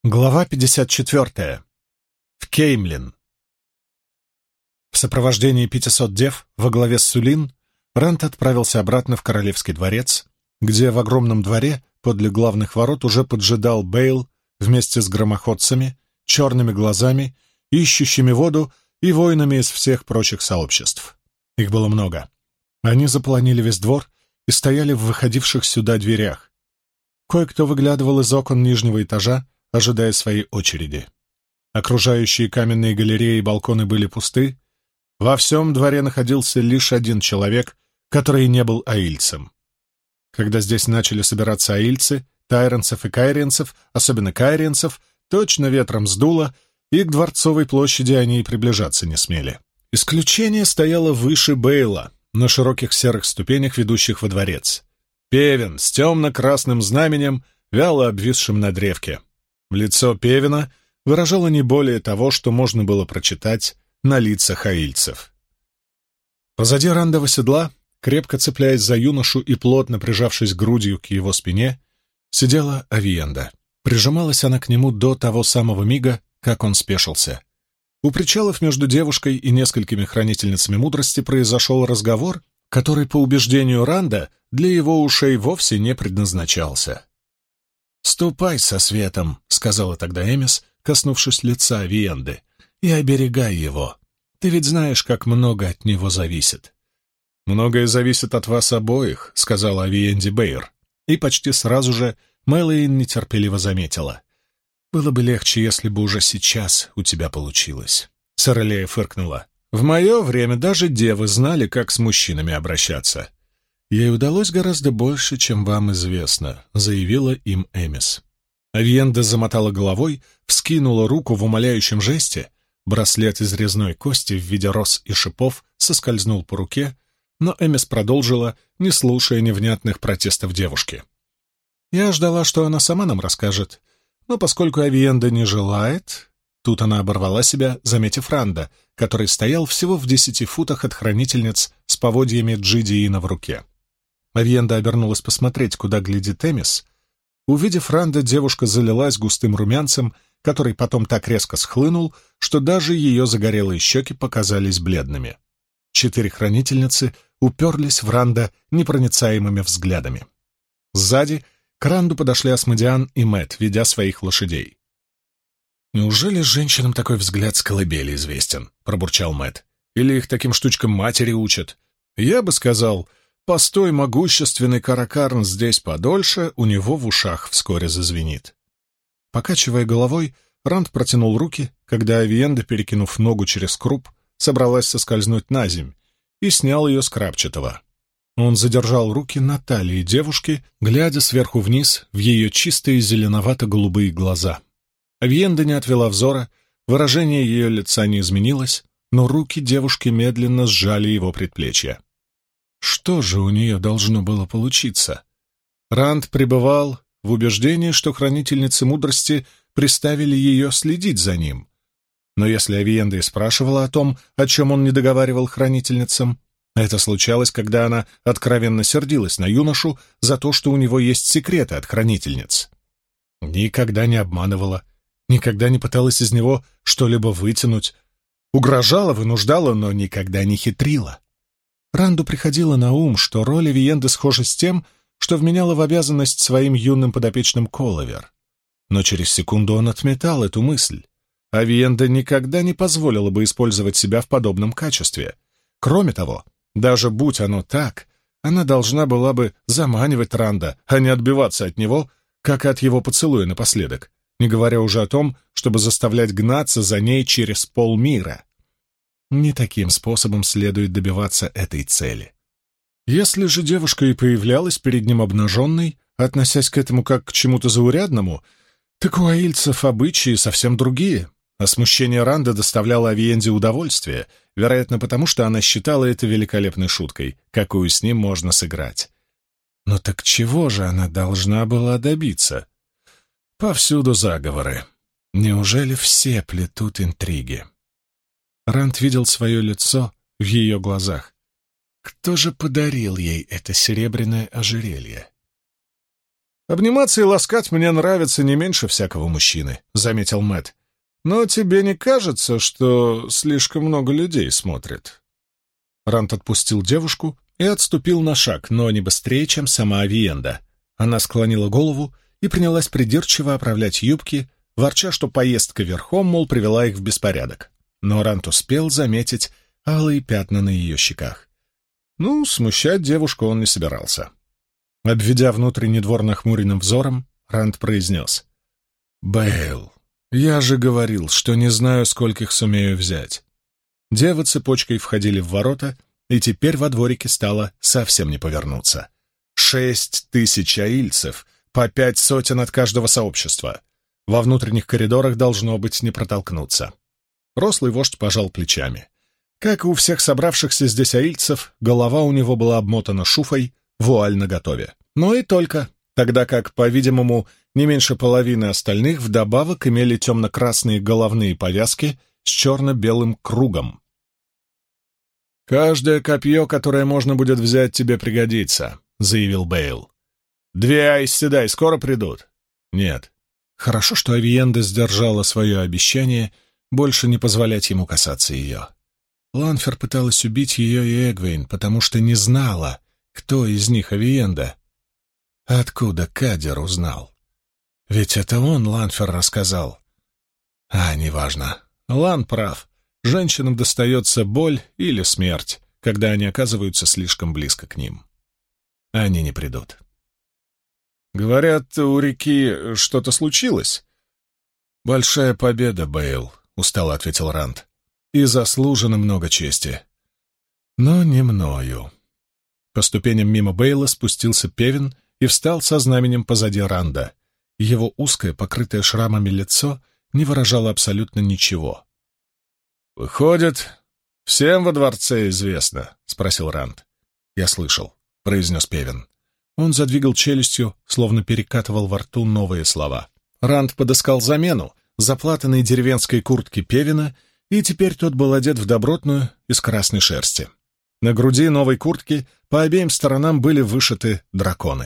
Глава 54. В Кеймлин. В сопровождении 500 дев во главе с Сулин Ранд отправился обратно в Королевский дворец, где в огромном дворе подле главных ворот уже поджидал Бейл вместе с громоходцами, черными глазами, ищущими воду и воинами из всех прочих сообществ. Их было много. Они заполонили весь двор и стояли в выходивших сюда дверях. Кое-кто выглядывал из окон нижнего этажа, ожидая своей очереди. Окружающие каменные галереи и балконы были пусты. Во всем дворе находился лишь один человек, который не был аильцем. Когда здесь начали собираться аильцы, тайренцев и кайриенцев, особенно кайриенцев, точно ветром сдуло, и к Дворцовой площади они и приближаться не смели. Исключение стояло выше Бейла, на широких серых ступенях, ведущих во дворец. Певен с темно-красным знаменем, вяло обвисшим на древке. Лицо Певена выражало не более того, что можно было прочитать на лицах аильцев. Позади Рандова седла, крепко цепляясь за юношу и плотно прижавшись грудью к его спине, сидела Авиенда. Прижималась она к нему до того самого мига, как он спешился. У причалов между девушкой и несколькими хранительницами мудрости произошел разговор, который, по убеждению Ранда, для его ушей вовсе не предназначался. «Ступай со светом», — сказала тогда Эмис, коснувшись лица Авиенды, — «и оберегай его. Ты ведь знаешь, как много от него зависит». «Многое зависит от вас обоих», — сказала Авиенде Бейр, и почти сразу же Мэлэйн нетерпеливо заметила. «Было бы легче, если бы уже сейчас у тебя получилось». Саралея фыркнула. «В мое время даже девы знали, как с мужчинами обращаться». «Ей удалось гораздо больше, чем вам известно», — заявила им Эмис. Авиенда замотала головой, вскинула руку в умоляющем жесте. Браслет из резной кости в виде роз и шипов соскользнул по руке, но Эмис продолжила, не слушая невнятных протестов девушки. «Я ждала, что она сама нам расскажет, но поскольку Авиенда не желает...» Тут она оборвала себя, заметив Ранда, который стоял всего в 10 футах от хранительниц с поводьями Джидиина в руке. Авиенда обернулась посмотреть, куда глядит Эмис. Увидев Ранда, девушка залилась густым румянцем, который потом так резко схлынул, что даже ее загорелые щеки показались бледными. 4 хранительницы уперлись в Ранда непроницаемыми взглядами. Сзади к Ранду подошли Асмодиан и Мэт, ведя своих лошадей. «Неужели женщинам такой взгляд с колыбели известен?» — пробурчал Мэт. «Или их таким штучкам матери учат? Я бы сказал, постой могущественный Каракарн здесь подольше, у него в ушах вскоре зазвенит». Покачивая головой, Ранд протянул руки, когда Авиенда, перекинув ногу через круп, собралась соскользнуть на земь, и снял ее с крапчатого. Он задержал руки на талии девушки, глядя сверху вниз в ее чистые зеленовато-голубые глаза. Авиенда не отвела взора, выражение ее лица не изменилось, но руки девушки медленно сжали его предплечья. Что же у нее должно было получиться? Ранд пребывал в убеждении, что хранительницы мудрости приставили ее следить за ним. Но если Авиенда и спрашивала о том, о чем он не договаривал хранительницам, это случалось, когда она откровенно сердилась на юношу за то, что у него есть секреты от хранительниц. Никогда не обманывала, никогда не пыталась из него что-либо вытянуть, угрожала, вынуждала, но никогда не хитрила. Ранду приходило на ум, что роль Авиенды схожа с тем, что вменяла в обязанность своим юным подопечным Коловер. Но через секунду он отметал эту мысль. Авиенда никогда не позволила бы использовать себя в подобном качестве. Кроме того, даже будь оно так, она должна была бы заманивать Ранда, а не отбиваться от него, как и от его поцелуя напоследок, не говоря уже о том, чтобы заставлять гнаться за ней через полмира. Не таким способом следует добиваться этой цели. Если же девушка и появлялась перед ним обнаженной, относясь к этому как к чему-то заурядному, так у аильцев обычаи совсем другие, а смущение Ранда доставляло Авиенде удовольствие, вероятно, потому что она считала это великолепной шуткой, какую с ним можно сыграть. Но так чего же она должна была добиться? Повсюду заговоры. Неужели все плетут интриги? Ранд видел свое лицо в ее глазах. Кто же подарил ей это серебряное ожерелье? «Обниматься и ласкать мне нравится не меньше всякого мужчины», — заметил Мэтт. «Но тебе не кажется, что слишком много людей смотрит?» Рант отпустил девушку и отступил на шаг, но не быстрее, чем сама Авиенда. Она склонила голову и принялась придирчиво оправлять юбки, ворча, что поездка верхом, мол, привела их в беспорядок. Но Рант успел заметить алые пятна на ее щеках. Ну, смущать девушку он не собирался. Обведя внутренний двор нахмуренным взором, Рант произнес: «Бэйл, я же говорил, что не знаю, скольких сумею взять». Девы цепочкой входили в ворота, и теперь во дворике стало совсем не повернуться. 6000 аильцев, по 5 сотен от каждого сообщества. Во внутренних коридорах должно быть не протолкнуться. Рослый вождь пожал плечами. Как и у всех собравшихся здесь аильцев, голова у него была обмотана шуфой, вуаль наготове. Но и только, тогда как, по-видимому, не меньше половины остальных вдобавок имели темно-красные головные повязки с черно-белым кругом. «Каждое копье, которое можно будет взять, тебе пригодится», — заявил Бэйл. «2 Айс-Седай скоро придут?» «Нет». Хорошо, что Авиенда сдержала свое обещание больше не позволять ему касаться ее. Ланфер пыталась убить ее и Эгвейн, потому что не знала, кто из них Авиенда. Откуда Кадер узнал? Ведь это он Ланфер рассказал. Неважно. Лан прав. Женщинам достается боль или смерть, когда они оказываются слишком близко к ним. Они не придут. «Говорят, у реки что-то случилось?» «Большая победа, Бэйл», — устало ответил Рант. «И заслужено много чести. Но не мною». По ступеням мимо Бэйла спустился Певин и встал со знаменем позади Ранда. Его узкое, покрытое шрамами лицо не выражало абсолютно ничего. «Выходит, всем во дворце известно?» — спросил Ранд. «Я слышал», — произнес Певин. Он задвигал челюстью, словно перекатывал во рту новые слова. Ранд подыскал замену заплатанной деревенской куртки Певина, и теперь тот был одет в добротную из красной шерсти. На груди новой куртки по обеим сторонам были вышиты драконы.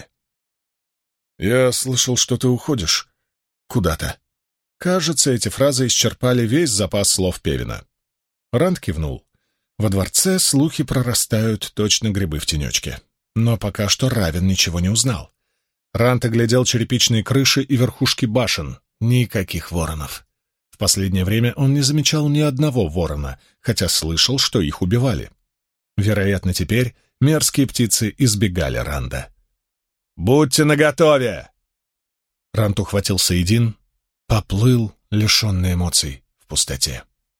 «Я слышал, что ты уходишь куда-то». Кажется, эти фразы исчерпали весь запас слов Певина. Ранд кивнул. Во дворце слухи прорастают точно грибы в тенечке. Но пока что Равен ничего не узнал. Ранд оглядел черепичные крыши и верхушки башен. Никаких воронов. В последнее время он не замечал ни одного ворона, хотя слышал, что их убивали. Вероятно, теперь мерзкие птицы избегали Ранда. «Будьте наготове!» Ранд ухватил Саидин, поплыл, лишенный эмоций, в пустоте.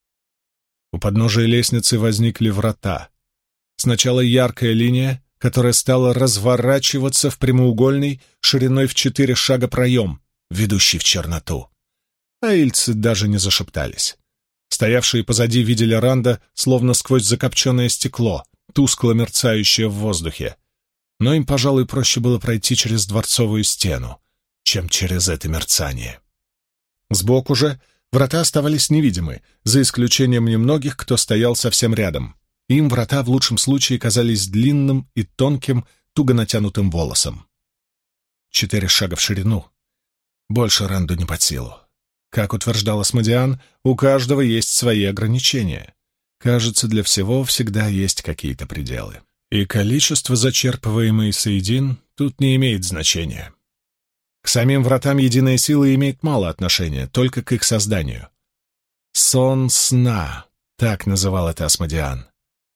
У подножия лестницы возникли врата. Сначала яркая линия, которая стала разворачиваться в прямоугольный, шириной в 4 шага проем, ведущий в черноту. Аильцы даже не зашептались. Стоявшие позади видели Ранда, словно сквозь закопченное стекло, тускло мерцающее в воздухе. Но им, пожалуй, проще было пройти через дворцовую стену, чем через это мерцание. Сбоку же врата оставались невидимы, за исключением немногих, кто стоял совсем рядом. Им врата в лучшем случае казались длинным и тонким, туго натянутым волосом. 4 шага в ширину. Больше Ранду не под силу. Как утверждал Асмодиан, у каждого есть свои ограничения. Кажется, для всего всегда есть какие-то пределы. И количество зачерпываемой Саидин тут не имеет значения. К самим вратам единая сила имеет мало отношения, только к их созданию. «Сон сна», — так называл это Асмодиан.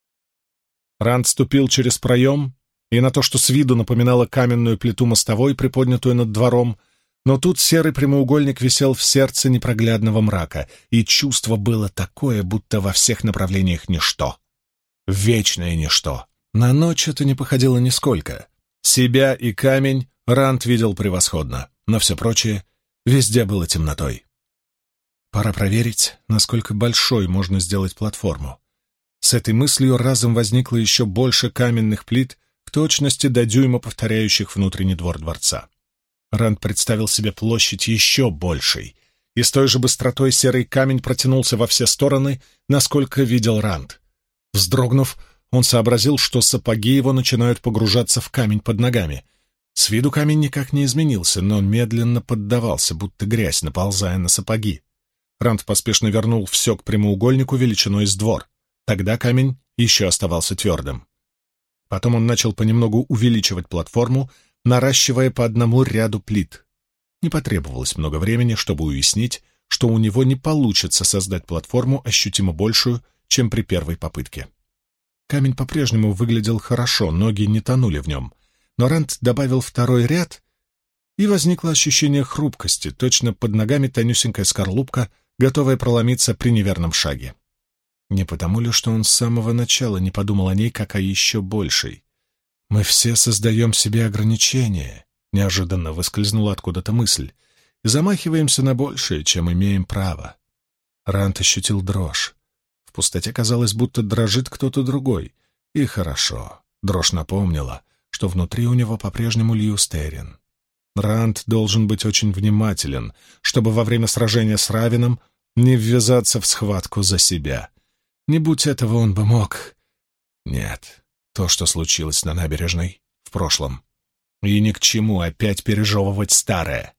Ранд ступил через проем, и на то, что с виду напоминало каменную плиту мостовой, приподнятую над двором, но тут серый прямоугольник висел в сердце непроглядного мрака, и чувство было такое, будто во всех направлениях ничто. Вечное ничто. На ночь это не походило нисколько. Себя и камень Ранд видел превосходно, но все прочее везде было темнотой. Пора проверить, насколько большой можно сделать платформу. С этой мыслью разом возникло еще больше каменных плит, в точности до дюйма повторяющих внутренний двор дворца. Ранд представил себе площадь еще большей, и с той же быстротой серый камень протянулся во все стороны, насколько видел Ранд. Вздрогнув, он сообразил, что сапоги его начинают погружаться в камень под ногами. С виду камень никак не изменился, но медленно поддавался, будто грязь, наползая на сапоги. Ранд поспешно вернул все к прямоугольнику величиной с двор. Тогда камень еще оставался твердым. Потом он начал понемногу увеличивать платформу, наращивая по одному ряду плит. Не потребовалось много времени, чтобы уяснить, что у него не получится создать платформу ощутимо большую, чем при первой попытке. Камень по-прежнему выглядел хорошо, ноги не тонули в нем, но Ранд добавил второй ряд, и возникло ощущение хрупкости, точно под ногами тонюсенькая скорлупка, готовая проломиться при неверном шаге. Не потому ли, что он с самого начала не подумал о ней, как о еще большей? «Мы все создаем себе ограничения», — неожиданно выскользнула откуда-то мысль, «и замахиваемся на большее, чем имеем право». Ранд ощутил дрожь. В пустоте казалось, будто дрожит кто-то другой. И хорошо. Дрожь напомнила, что внутри у него по-прежнему Льюис Террин. Ранд должен быть очень внимателен, чтобы во время сражения с Равином не ввязаться в схватку за себя. Не будь этого, он бы мог... Нет, то, что случилось на набережной, в прошлом. И ни к чему опять пережевывать старое.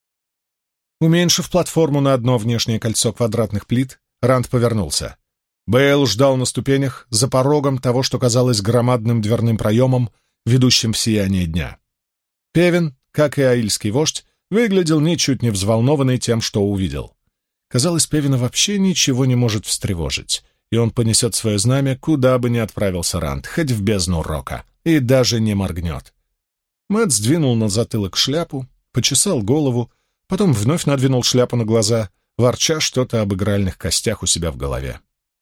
Уменьшив платформу на одно внешнее кольцо квадратных плит, Ранд повернулся. Бейл ждал на ступенях за порогом того, что казалось громадным дверным проемом, ведущим в сияние дня. Певен, как и аильский вождь, выглядел ничуть не взволнованный тем, что увидел. Казалось, Певена вообще ничего не может встревожить, и он понесет свое знамя, куда бы ни отправился Ранд, хоть в бездну рока, и даже не моргнет. Мэтт сдвинул на затылок шляпу, почесал голову, потом вновь надвинул шляпу на глаза, ворча что-то об игральных костях у себя в голове.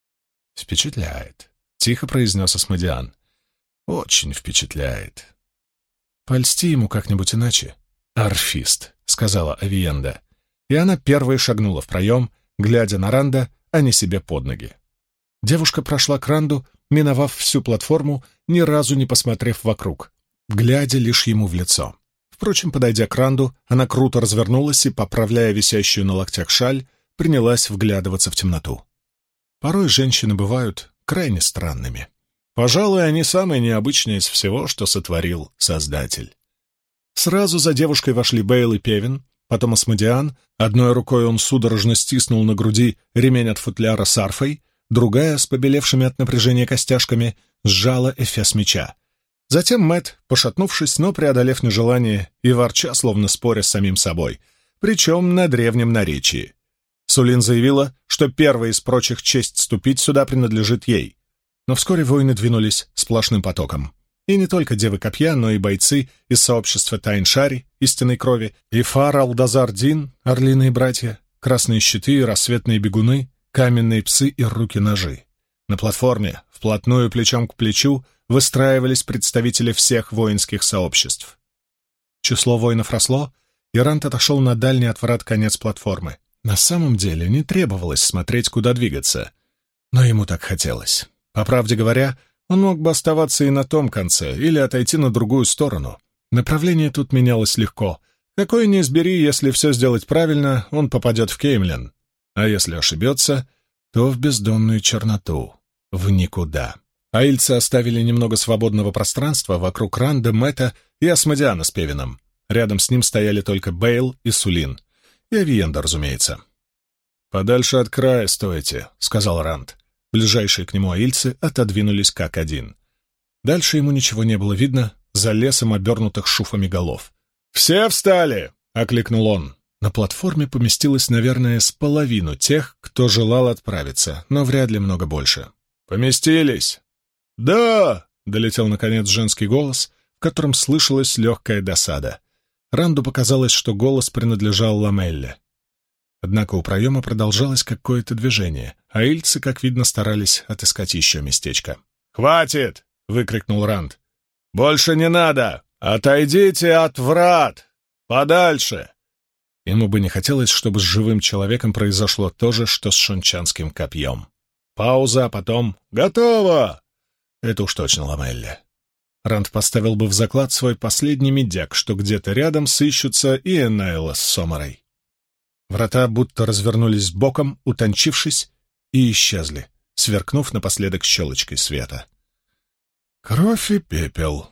«Впечатляет», — тихо произнес Асмодиан. «Очень впечатляет». «Польсти ему как-нибудь иначе». «Орфист», — сказала Авиенда, и она первой шагнула в проем, глядя на Ранда, а не себе под ноги. Девушка прошла к Ранду, миновав всю платформу, ни разу не посмотрев вокруг, глядя лишь ему в лицо. Впрочем, подойдя к Ранду, она круто развернулась и, поправляя висящую на локтях шаль, принялась вглядываться в темноту. Порой женщины бывают крайне странными. Пожалуй, они самые необычные из всего, что сотворил Создатель. Сразу за девушкой вошли Бейл и Певен, потом Асмодиан. Одной рукой он судорожно стиснул на груди ремень от футляра с арфой, другая, с побелевшими от напряжения костяшками, сжала эфес меча. Затем Мэтт, пошатнувшись, но преодолев нежелание и ворча, словно споря с самим собой, причем на древнем наречии. Сулин заявила, что первой из прочих честь ступить сюда принадлежит ей. Но вскоре воины двинулись сплошным потоком. И не только девы копья, но и бойцы из сообщества Тайн-Шари, истинной крови, и Фар Алдазар-Дин, орлиные братья, красные щиты и рассветные бегуны, каменные псы и руки-ножи. На платформе, вплотную плечом к плечу, выстраивались представители всех воинских сообществ. Число воинов росло, и Ранд отошел на дальний от врат конец платформы. На самом деле не требовалось смотреть, куда двигаться, но ему так хотелось. По правде говоря, он мог бы оставаться и на том конце, или отойти на другую сторону. Направление тут менялось легко. Какое ни избери, если все сделать правильно, он попадет в Кеймлин. А если ошибется, то в бездонную черноту, в никуда. Аильцы оставили немного свободного пространства вокруг Ранда, Мэтта и Асмодиана с Певеном. Рядом с ним стояли только Бейл и Сулин. И Авиенда, разумеется. «Подальше от края стойте», — сказал Ранд. Ближайшие к нему аильцы отодвинулись как один. Дальше ему ничего не было видно за лесом обернутых шуфами голов. «Все встали!» — окликнул он. На платформе поместилось, наверное, с половину тех, кто желал отправиться, но вряд ли много больше. «Поместились?» «Да!» — долетел, наконец, женский голос, в котором слышалась легкая досада. Ранду показалось, что голос принадлежал Ламелле. Однако у проема продолжалось какое-то движение, а ильцы, как видно, старались отыскать еще местечко. «Хватит!» — выкрикнул Ранд. «Больше не надо! Отойдите от врат! Подальше!» Ему бы не хотелось, чтобы с живым человеком произошло то же, что с шончанским копьем. Пауза, а потом «Готово!» Это уж точно Ламелле. Ранд поставил бы в заклад свой последний медяк, что где-то рядом сыщутся и Энайла с Соморой. Врата будто развернулись боком, утончившись, и исчезли, сверкнув напоследок щелочкой света. «Кровь и пепел»,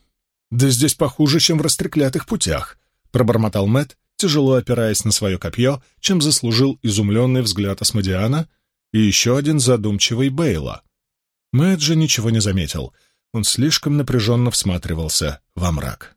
«Да здесь похуже, чем в растреклятых путях», — пробормотал Мэтт, тяжело опираясь на свое копье, чем заслужил изумленный взгляд Асмодиана и еще один задумчивый Бейла. Мэтт же ничего не заметил. Он слишком напряженно всматривался во мрак.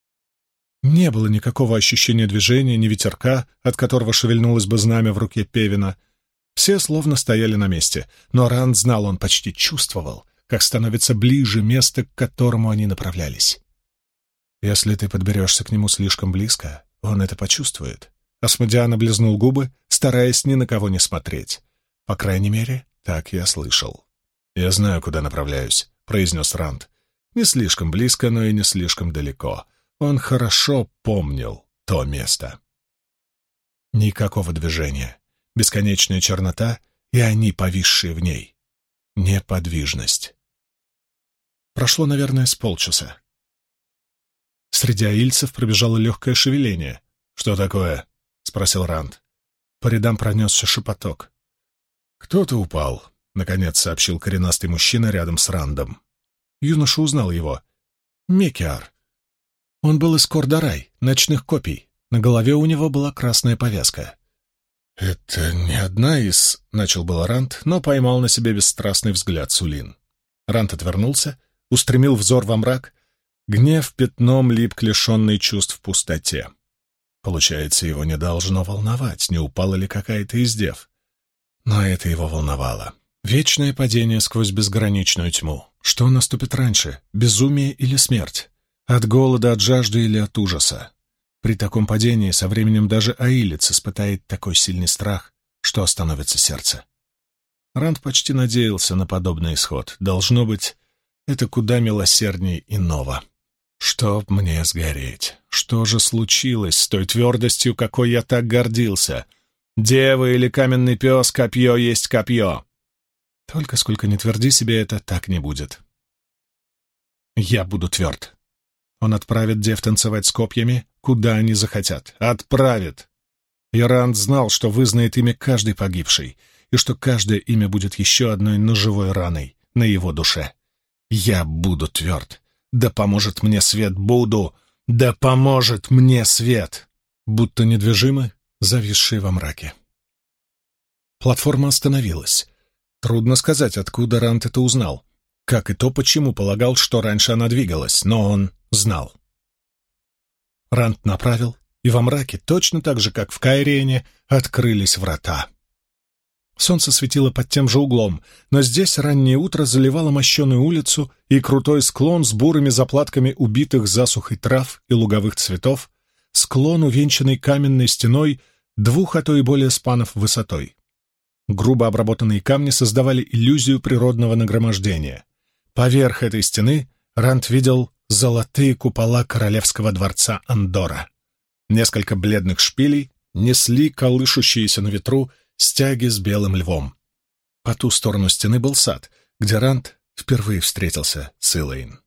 Не было никакого ощущения движения, ни ветерка, от которого шевельнулось бы знамя в руке Певина. Все словно стояли на месте, но Ранд знал, он почти чувствовал, как становится ближе место, к которому они направлялись. «Если ты подберешься к нему слишком близко, он это почувствует». Асмодиан облизнул губы, стараясь ни на кого не смотреть. «По крайней мере, так я слышал». «Я знаю, куда направляюсь», — произнес Ранд. «Не слишком близко, но и не слишком далеко». Он хорошо помнил то место. Никакого движения, бесконечная чернота и они, повисшие в ней. Неподвижность. Прошло, наверное, с полчаса. Среди аильцев пробежало легкое шевеление. «Что такое?» — спросил Ранд. По рядам пронесся шепоток. «Кто-то упал», — наконец сообщил коренастый мужчина рядом с Рандом. Юноша узнал его. Мекиар. Он был из Кордарай, ночных копий. На голове у него была красная повязка. «Это не одна из...» — начал был Ранд, но поймал на себе бесстрастный взгляд Сулин. Ранд отвернулся, устремил взор во мрак. Гнев пятном лип к лишенной чувств пустоте. Получается, его не должно волновать, не упала ли какая-то из дев. Но это его волновало. Вечное падение сквозь безграничную тьму. Что наступит раньше, безумие или смерть? От голода, от жажды или от ужаса? При таком падении со временем даже аилец испытает такой сильный страх, что остановится сердце. Ранд почти надеялся на подобный исход. Должно быть, это куда милосерднее иного. Чтоб мне сгореть. Что же случилось с той твердостью, какой я так гордился? Дева или каменный пес, копье есть копье. Только сколько ни тверди себе это, так не будет. Я буду тверд. Он отправит дев танцевать с копьями, куда они захотят. Отправит! И Ранд знал, что вызнает имя каждый погибший, и что каждое имя будет еще одной ножевой раной на его душе. Я буду тверд. Да поможет мне свет, буду! Да поможет мне свет! Будто недвижимы, зависшие во мраке. Платформа остановилась. Трудно сказать, откуда Ранд это узнал. Как и то, почему полагал, что раньше она двигалась, но он знал. Ранд направил, и во мраке, точно так же, как в Кайрене, открылись врата. Солнце светило под тем же углом, но здесь раннее утро заливало мощеную улицу и крутой склон с бурыми заплатками убитых засухой трав и луговых цветов, склон, увенчанный каменной стеной 2, а то и более спанов высотой. Грубо обработанные камни создавали иллюзию природного нагромождения. Поверх этой стены Ранд видел золотые купола королевского дворца Андора. Несколько бледных шпилей несли колышущиеся на ветру стяги с белым львом. По ту сторону стены был сад, где Ранд впервые встретился с Илэйн.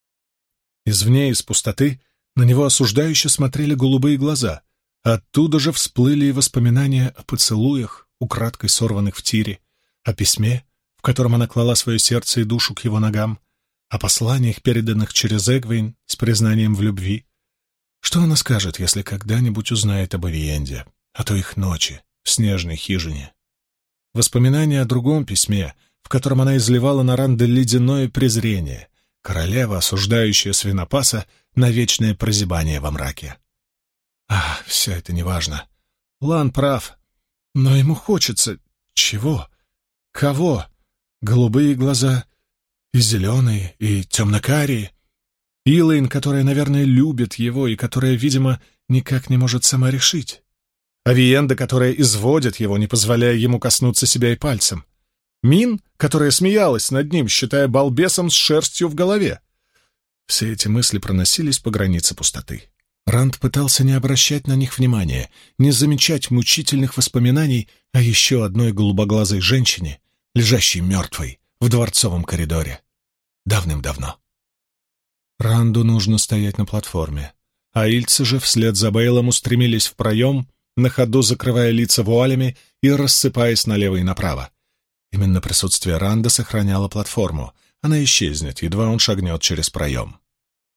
Извне, из пустоты, на него осуждающе смотрели голубые глаза. Оттуда же всплыли и воспоминания о поцелуях, украдкой сорванных в тире, о письме, в котором она клала свое сердце и душу к его ногам, о посланиях, переданных через Эгвейн с признанием в любви. Что она скажет, если когда-нибудь узнает об Авиенде, о той их ночи в снежной хижине? Воспоминания о другом письме, в котором она изливала на Ранда ледяное презрение, королева, осуждающая свинопаса на вечное прозябание во мраке. Все это неважно. Лан прав, но ему хочется... Чего? Кого? Голубые глаза и зеленые, и темно-карие. Илэйн, которая, наверное, любит его и которая, видимо, никак не может сама решить. Авиенда, которая изводит его, не позволяя ему коснуться себя и пальцем. Мин, которая смеялась над ним, считая балбесом с шерстью в голове. Все эти мысли проносились по границе пустоты. Ранд пытался не обращать на них внимания, не замечать мучительных воспоминаний о еще одной голубоглазой женщине, лежащей мертвой в дворцовом коридоре. Давным-давно. Ранду нужно стоять на платформе. Аильцы же вслед за Бейлом устремились в проем, на ходу закрывая лица вуалями и рассыпаясь налево и направо. Именно присутствие Ранда сохраняло платформу. Она исчезнет, едва он шагнет через проем.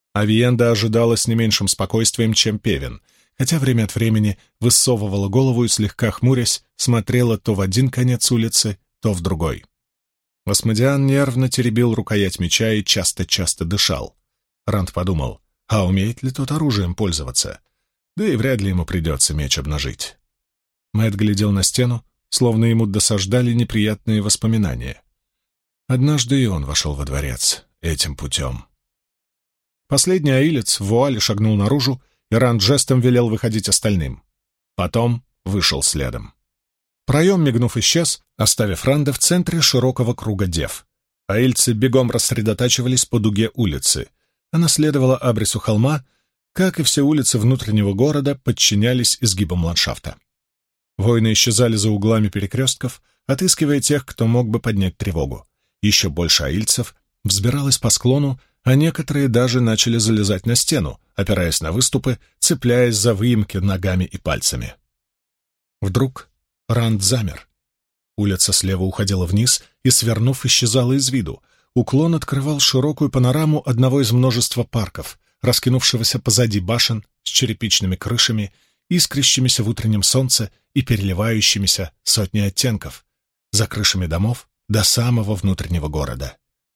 Авиенда ожидала с не меньшим спокойствием, чем Певен, хотя время от времени высовывала голову и, слегка хмурясь, смотрела то в один конец улицы, то в другой. Асмодиан нервно теребил рукоять меча и часто-часто дышал. Ранд подумал, а умеет ли тот оружием пользоваться? Да и вряд ли ему придется меч обнажить. Мэтт глядел на стену, словно ему досаждали неприятные воспоминания. Однажды и он вошел во дворец этим путем. Последний аилец в вуале шагнул наружу, и Ранд жестом велел выходить остальным. Потом вышел следом. Проем, мигнув, исчез, оставив Ранда в центре широкого круга дев. Аильцы бегом рассредотачивались по дуге улицы. Она следовала абрису холма, как и все улицы внутреннего города, подчинялись изгибам ландшафта. Воины исчезали за углами перекрестков, отыскивая тех, кто мог бы поднять тревогу. Еще больше аильцев взбиралось по склону, а некоторые даже начали залезать на стену, опираясь на выступы, цепляясь за выемки ногами и пальцами. Вдруг Ранд замер. Улица слева уходила вниз и, свернув, исчезала из виду. Уклон открывал широкую панораму одного из множества парков, раскинувшегося позади башен с черепичными крышами, искрящимися в утреннем солнце и переливающимися сотней оттенков, за крышами домов до самого внутреннего города.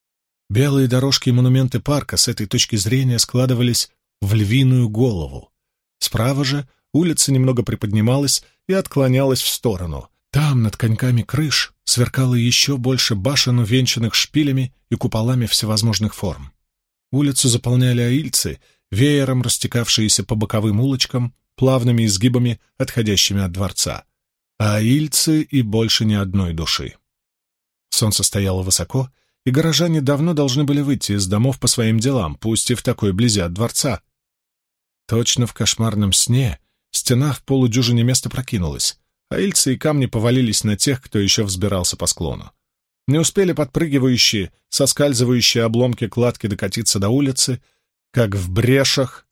Белые дорожки и монументы парка с этой точки зрения складывались в львиную голову. Справа же улица немного приподнималась и отклонялась в сторону. Там, над коньками крыш, сверкало еще больше башен, увенчанных шпилями и куполами всевозможных форм. Улицу заполняли аильцы, веером растекавшиеся по боковым улочкам, плавными изгибами, отходящими от дворца. А аильцы и больше ни одной души. Солнце стояло высоко, и горожане давно должны были выйти из домов по своим делам, пусть и в такой близи от дворца. Точно в кошмарном сне стена в полудюжине места прокинулась, а аильцы и камни повалились на тех, кто еще взбирался по склону. Не успели подпрыгивающие, соскальзывающие обломки кладки докатиться до улицы, как в брешах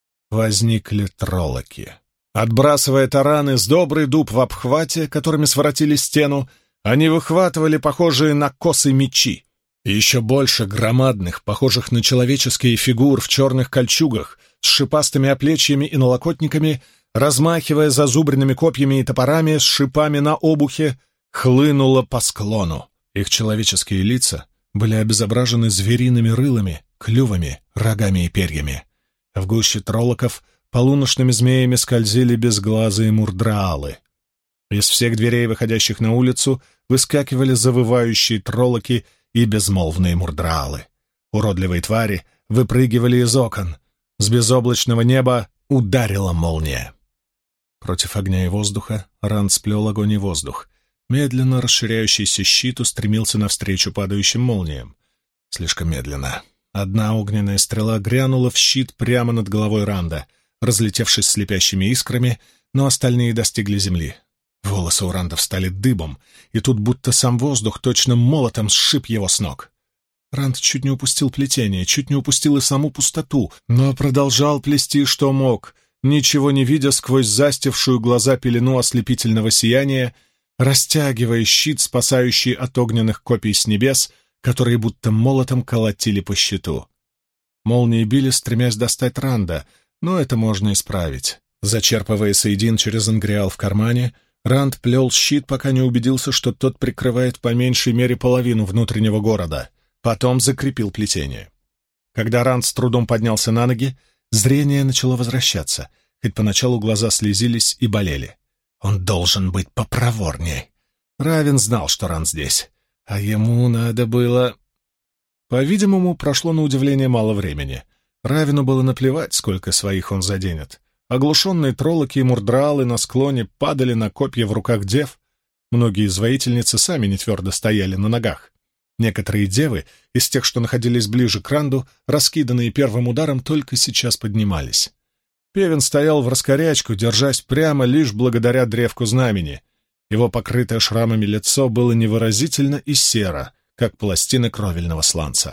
возникли троллоки. Отбрасывая тараны с добрый дуб в обхвате, которыми своротили стену, они выхватывали похожие на косы мечи. И еще больше громадных, похожих на человеческие фигур в черных кольчугах, с шипастыми оплечьями и налокотниками, размахивая зазубренными копьями и топорами с шипами на обухе, хлынуло по склону. Их человеческие лица были обезображены звериными рылами, клювами, рогами и перьями. В гуще троллоков полуночными змеями скользили безглазые мурдраалы. Из всех дверей, выходящих на улицу, выскакивали завывающие троллоки и безмолвные мурдраалы. Уродливые твари выпрыгивали из окон. С безоблачного неба ударила молния. Против огня и воздуха Ранд сплел огонь и воздух. Медленно расширяющийся щит устремился навстречу падающим молниям. Слишком медленно. Одна огненная стрела грянула в щит прямо над головой Ранда, разлетевшись слепящими искрами, но остальные достигли земли. Волосы у Ранда встали дыбом, и тут будто сам воздух точно молотом сшиб его с ног. Ранд чуть не упустил плетение, чуть не упустил и саму пустоту, но продолжал плести, что мог, ничего не видя сквозь застившую глаза пелену ослепительного сияния, растягивая щит, спасающий от огненных копий с небес, которые будто молотом колотили по щиту. Молнии били, стремясь достать Ранда, но это можно исправить. Зачерпывая соедин через ангриал в кармане, Ранд плел щит, пока не убедился, что тот прикрывает по меньшей мере половину внутреннего города. Потом закрепил плетение. Когда Ранд с трудом поднялся на ноги, зрение начало возвращаться, хоть поначалу глаза слезились и болели. Он должен быть попроворней. Равен знал, что Ранд здесь, а ему надо было... По-видимому, прошло на удивление мало времени. Равену было наплевать, сколько своих он заденет. Оглушенные троллоки и мурдраалы на склоне падали на копья в руках дев. Многие из воительницы сами не твердо стояли на ногах. Некоторые девы, из тех, что находились ближе к Ранду, раскиданные первым ударом, только сейчас поднимались. Певен стоял в раскорячку, держась прямо лишь благодаря древку знамени. Его покрытое шрамами лицо было невыразительно и серо, как пластины кровельного сланца.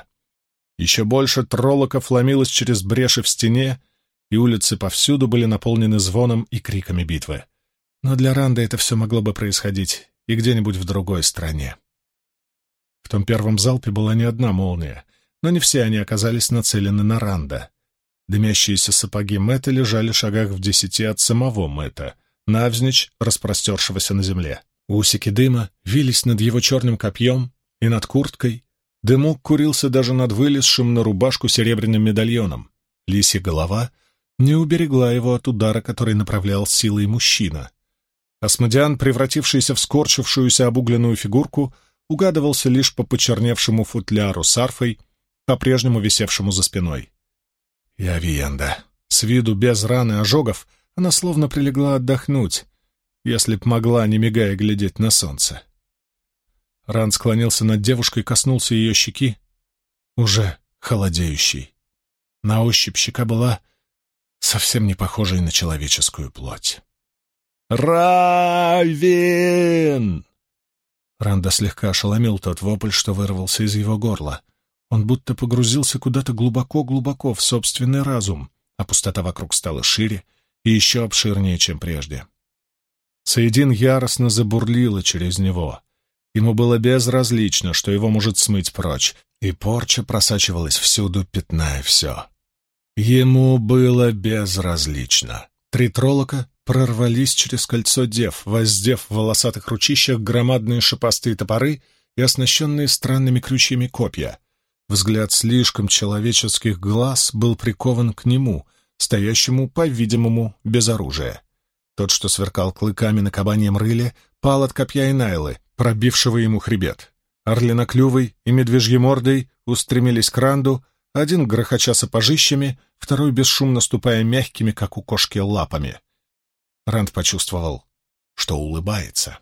Еще больше троллоков ломилось через бреши в стене, и улицы повсюду были наполнены звоном и криками битвы. Но для Ранда это все могло бы происходить и где-нибудь в другой стране. В том первом залпе была не одна молния, но не все они оказались нацелены на Ранда. Дымящиеся сапоги Мэтта лежали в шагах в 10 от самого Мэтта, навзничь распростершегося на земле. Усики дыма вились над его черным копьем и над курткой. Дымок курился даже над вылезшим на рубашку серебряным медальоном. Лисья голова не уберегла его от удара, который направлял силой мужчина. Асмодиан, превратившийся в скорчившуюся обугленную фигурку, угадывался лишь по почерневшему футляру с арфой, по-прежнему висевшему за спиной. И Авиенда. С виду без раны ожогов она словно прилегла отдохнуть, если б могла, не мигая, глядеть на солнце. Ранд склонился над девушкой и коснулся ее щеки, уже холодеющей. На ощупь щека была совсем не похожей на человеческую плоть. «Равен!» Ранда слегка ошеломил тот вопль, что вырвался из его горла. Он будто погрузился куда-то глубоко-глубоко в собственный разум, а пустота вокруг стала шире и еще обширнее, чем прежде. Саидин яростно забурлила через него. Ему было безразлично, что его может смыть прочь, и порча просачивалась всюду, пятная все. Ему было безразлично. 3 троллока прорвались через кольцо дев, воздев в волосатых ручищах громадные шипастые топоры и оснащенные странными крючьями копья. Взгляд слишком человеческих глаз был прикован к нему, стоящему, по-видимому, без оружия. Тот, что сверкал клыками на кабаньем рыле, пал от копья Инайлы, пробившего ему хребет. Орлиноклювый и медвежьемордый устремились к Ранду, один грохоча сапожищами, второй бесшумно ступая мягкими, как у кошки, лапами. Ранд почувствовал, что улыбается.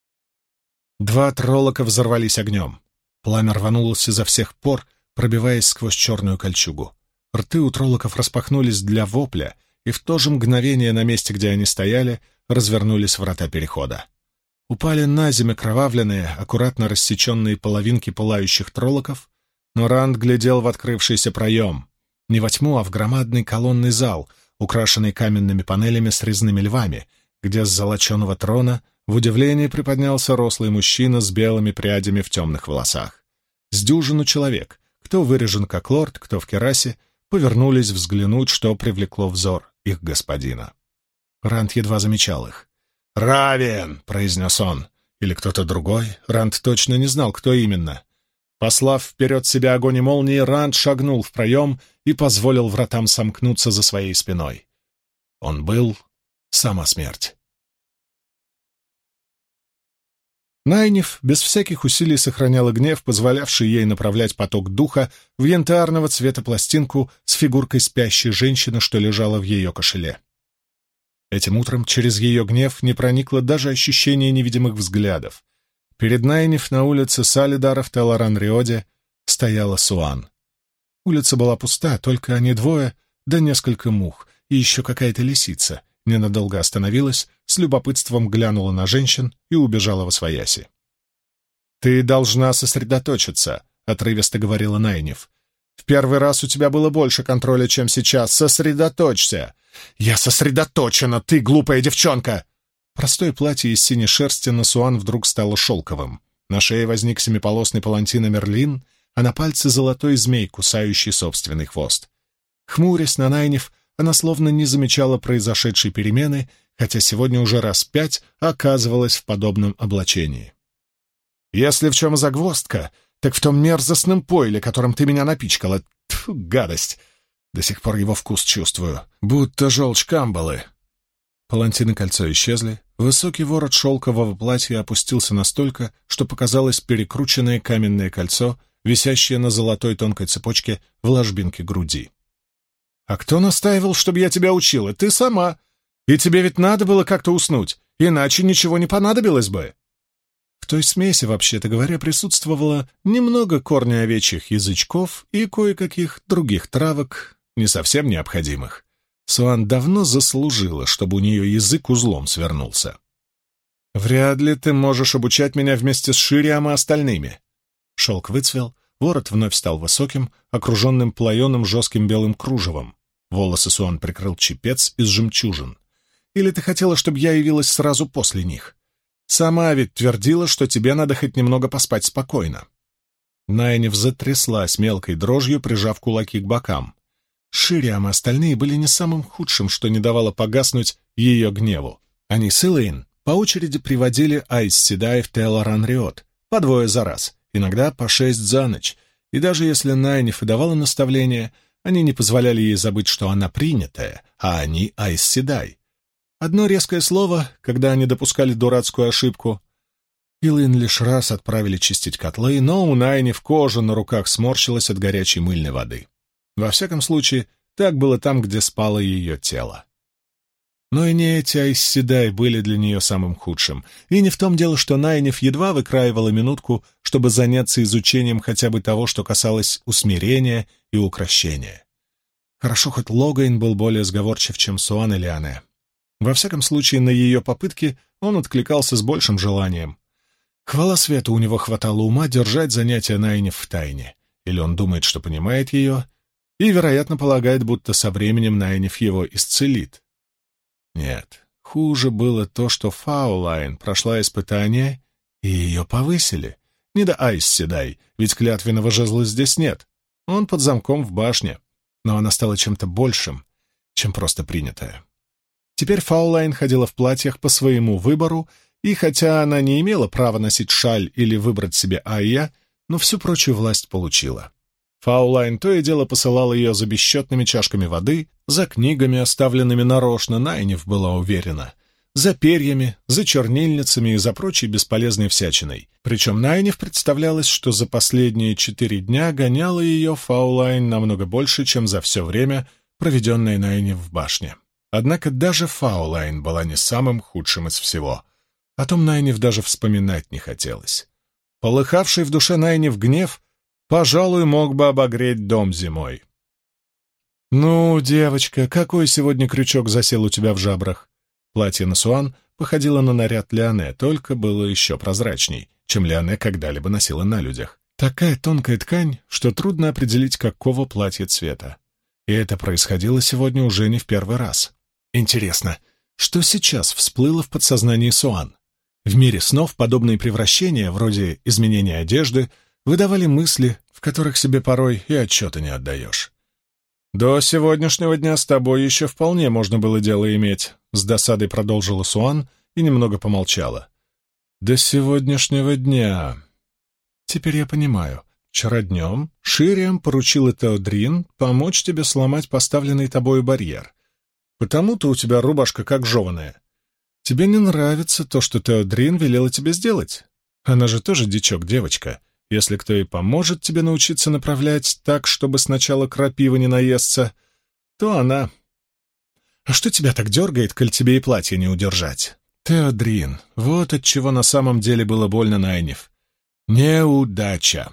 2 троллока взорвались огнем. Пламя рванулось изо всех пор, пробиваясь сквозь черную кольчугу. Рты у троллоков распахнулись для вопля, и в то же мгновение на месте, где они стояли, развернулись врата перехода. Упали на землю кровавленные, аккуратно рассеченные половинки пылающих троллоков, но Ранд глядел в открывшийся проем. Не во тьму, а в громадный колонный зал, украшенный каменными панелями с резными львами, где с золоченого трона в удивлении приподнялся рослый мужчина с белыми прядями в темных волосах. С дюжину человек, кто вырежен как лорд, кто в керасе, повернулись взглянуть, что привлекло взор их господина. Ранд едва замечал их. «Равен!» — произнес он. Или кто-то другой. Ранд точно не знал, кто именно. Послав вперед себя огонь и молнии, Ранд шагнул в проем и позволил вратам сомкнуться за своей спиной. Он был сама смерть. Найниф без всяких усилий сохраняла гнев, позволявший ей направлять поток духа в янтарного цвета пластинку с фигуркой спящей женщины, что лежала в ее кошеле. Этим утром через ее гнев не проникло даже ощущение невидимых взглядов. Перед Найниф на улице Салидара в Телоран-Риоде стояла Суан. Улица была пуста, только они двое, да несколько мух, и еще какая-то лисица ненадолго остановилась, с любопытством глянула на женщин и убежала восвояси. «Ты должна сосредоточиться», — отрывисто говорила Найниф. «В первый раз у тебя было больше контроля, чем сейчас. Сосредоточься!» «Я сосредоточена, ты глупая девчонка!» Простое платье из синей шерсти на Суан вдруг стало шелковым. На шее возник семиполосный палантин Мерлин, а на пальце золотой змей, кусающий собственный хвост. Хмурясь на Найниф, она словно не замечала произошедшей перемены, хотя сегодня уже раз 5 оказывалась в подобном облачении. «Если в чем загвоздка, так в том мерзостном пойле, которым ты меня напичкала. Тьфу, гадость! До сих пор его вкус чувствую, будто желчь камбалы». Палантин и кольцо исчезли, высокий ворот шелкового платья опустился настолько, что показалось перекрученное каменное кольцо, висящее на золотой тонкой цепочке в ложбинке груди. «А кто настаивал, чтобы я тебя учила? Ты сама. И тебе ведь надо было как-то уснуть, иначе ничего не понадобилось бы». В той смеси, вообще-то говоря, присутствовало немного корня овечьих язычков и кое-каких других травок, не совсем необходимых. Суан давно заслужила, чтобы у нее язык узлом свернулся. «Вряд ли ты можешь обучать меня вместе с Шириам и остальными». Шелк выцвел, ворот вновь стал высоким, окруженным плаеным жестким белым кружевом. Волосы Суан прикрыл чепец из жемчужин. «Или ты хотела, чтобы я явилась сразу после них? Сама ведь твердила, что тебе надо хоть немного поспать спокойно». Найниф затряслась мелкой дрожью, прижав кулаки к бокам. Шириам и остальные были не самым худшим, что не давало погаснуть ее гневу. Они с Элэйн по очереди приводили Айс Седай в Телоран-Риот, по 2 за раз, иногда по 6 за ночь, и даже если Найниф и давала наставления, они не позволяли ей забыть, что она принятая, а они Айс Седай. Одно резкое слово, когда они допускали дурацкую ошибку. Элэйн лишь раз отправили чистить котлы, но у Найниф кожа на руках сморщилась от горячей мыльной воды. Во всяком случае, так было там, где спало ее тело. Но и не эти Айс Седай были для нее самым худшим. И не в том дело, что Найниф едва выкраивала минутку, чтобы заняться изучением хотя бы того, что касалось усмирения и укрощения. Хорошо, хоть Логайн был более сговорчив, чем Суан и Лиане. Во всяком случае, на ее попытки он откликался с большим желанием. Хвала свету, у него хватало ума держать занятия Найниф в тайне. Или он думает, что понимает ее, и, вероятно, полагает, будто со временем Найниф его исцелит. Нет, хуже было то, что Фаулайн прошла испытание, и ее повысили. Не до Айс Седай, ведь клятвенного жезла здесь нет. Он под замком в башне, но она стала чем-то большим, чем просто принятая. Теперь Фаулайн ходила в платьях по своему выбору, и хотя она не имела права носить шаль или выбрать себе айя, но всю прочую власть получила. Фаулайн то и дело посылал ее за бесчетными чашками воды, за книгами, оставленными нарочно, Найниф была уверена, за перьями, за чернильницами и за прочей бесполезной всячиной. Причем Найниф представлялось, что за последние 4 дня гоняла ее Фаулайн намного больше, чем за все время, проведенное Найниф в башне. Однако даже Фаулайн была не самым худшим из всего. О том Найниф даже вспоминать не хотелось. Полыхавший в душе Найниф гнев, пожалуй, мог бы обогреть дом зимой. «Ну, девочка, какой сегодня крючок засел у тебя в жабрах?» Платье на Суан походило на наряд Лиане, только было еще прозрачней, чем Лиане когда-либо носила на людях. Такая тонкая ткань, что трудно определить, какого платья цвета. И это происходило сегодня уже не в первый раз. Интересно, что сейчас всплыло в подсознании Суан? В мире снов подобные превращения, вроде изменения одежды, выдавали мысли, в которых себе порой и отчета не отдаешь. «До сегодняшнего дня с тобой еще вполне можно было дело иметь», — с досадой продолжила Суан и немного помолчала. «До сегодняшнего дня. Теперь я понимаю. Вчера днем Шириам поручила Теодрин помочь тебе сломать поставленный тобою барьер. Потому-то у тебя рубашка как жеваная. Тебе не нравится то, что Теодрин велела тебе сделать? Она же тоже дичок, девочка. Если кто и поможет тебе научиться направлять так, чтобы сначала крапива не наесться, то она. А что тебя так дергает, коль тебе и платье не удержать? Теодрин, вот от чего на самом деле было больно Найниф. Неудача.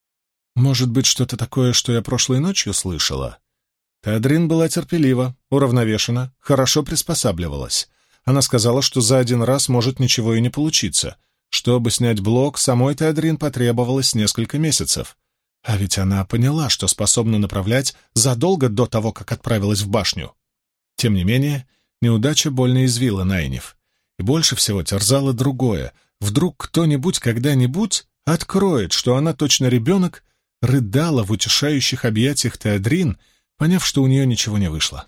Может быть, что-то такое, что я прошлой ночью слышала? Теодрин была терпелива, уравновешена, хорошо приспосабливалась. Она сказала, что за один раз может ничего и не получиться. Чтобы снять блок, самой Теодрин потребовалось несколько месяцев. А ведь она поняла, что способна направлять задолго до того, как отправилась в башню. Тем не менее, неудача больно извила Найниф. И больше всего терзало другое. Вдруг кто-нибудь когда-нибудь откроет, что она точно ребенок, рыдала в утешающих объятиях Теодрин, поняв, что у нее ничего не вышло.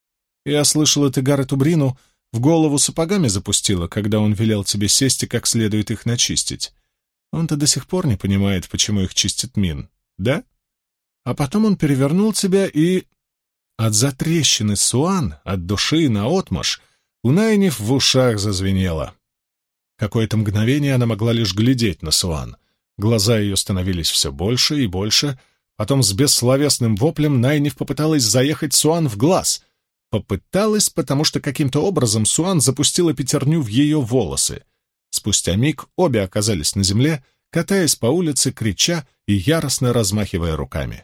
Я слышала, ты Гаррету Брину в голову сапогами запустила, когда он велел тебе сесть и как следует их начистить. Он-то до сих пор не понимает, почему их чистит Мин, да? А потом он перевернул тебя и... От затрещины Суан, от души наотмашь, у Найниф в ушах зазвенело. Какое-то мгновение она могла лишь глядеть на Суан. Глаза ее становились все больше и больше. Потом с бессловесным воплем Найниф попыталась заехать Суан в глаз. Попыталась, потому что каким-то образом Суан запустила пятерню в ее волосы. Спустя миг обе оказались на земле, катаясь по улице, крича и яростно размахивая руками.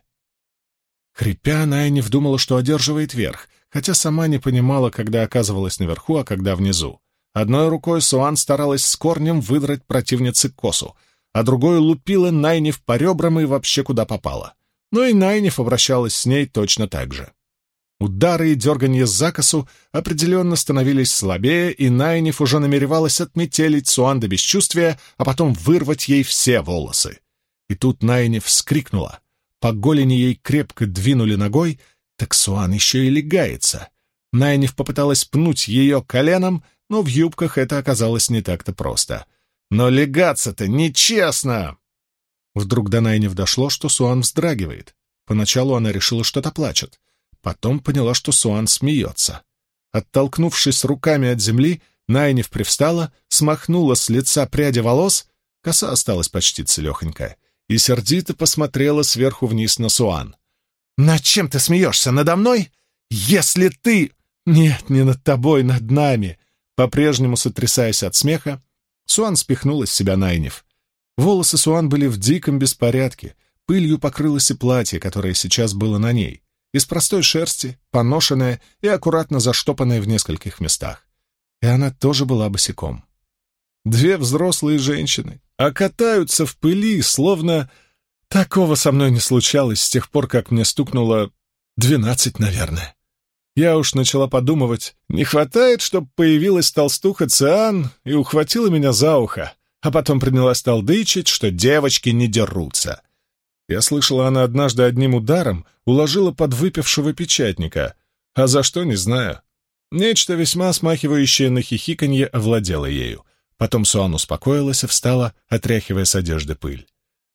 Хрипя, Найниф думала, что одерживает верх, хотя сама не понимала, когда оказывалась наверху, а когда внизу. Одной рукой Суан старалась с корнем выдрать противнице косу, а другой лупила Найниф по ребрам и вообще куда попало. Но и Найниф обращалась с ней точно так же. Удары и дерганье за косу определенно становились слабее, и Найниф уже намеревалась отметелить Суан до бесчувствия, а потом вырвать ей все волосы. И тут Найниф вскрикнула. По голени ей крепко двинули ногой, Так Суан еще и легается. Найниф попыталась пнуть ее коленом, но в юбках это оказалось не так-то просто. «Но легаться-то нечестно!» Вдруг до Найниф дошло, что Суан вздрагивает. Поначалу она решила, что-то плачет. Потом поняла, что Суан смеется. Оттолкнувшись руками от земли, Найниф привстала, смахнула с лица пряди волос, коса осталась почти целехонькая, и сердито посмотрела сверху вниз на Суан. «Над чем ты смеешься? Надо мной? Если ты...» «Нет, не над тобой, над нами!» По-прежнему сотрясаясь от смеха, Суан спихнула с себя Найниф. Волосы Суан были в диком беспорядке, пылью покрылось и платье, которое сейчас было на ней, из простой шерсти, поношенное и аккуратно заштопанное в нескольких местах. И она тоже была босиком. Две взрослые женщины, а катаются в пыли, словно... Такого со мной не случалось с тех пор, как мне стукнуло 12, наверное. Я уж начала подумывать, не хватает, чтобы появилась толстуха Циан и ухватила меня за ухо, а потом принялась толдычить, что девочки не дерутся. Я слышала, она однажды одним ударом уложила подвыпившего печатника, а за что — не знаю. Нечто весьма смахивающее на хихиканье овладело ею. Потом Суан успокоилась и встала, отряхивая с одежды пыль.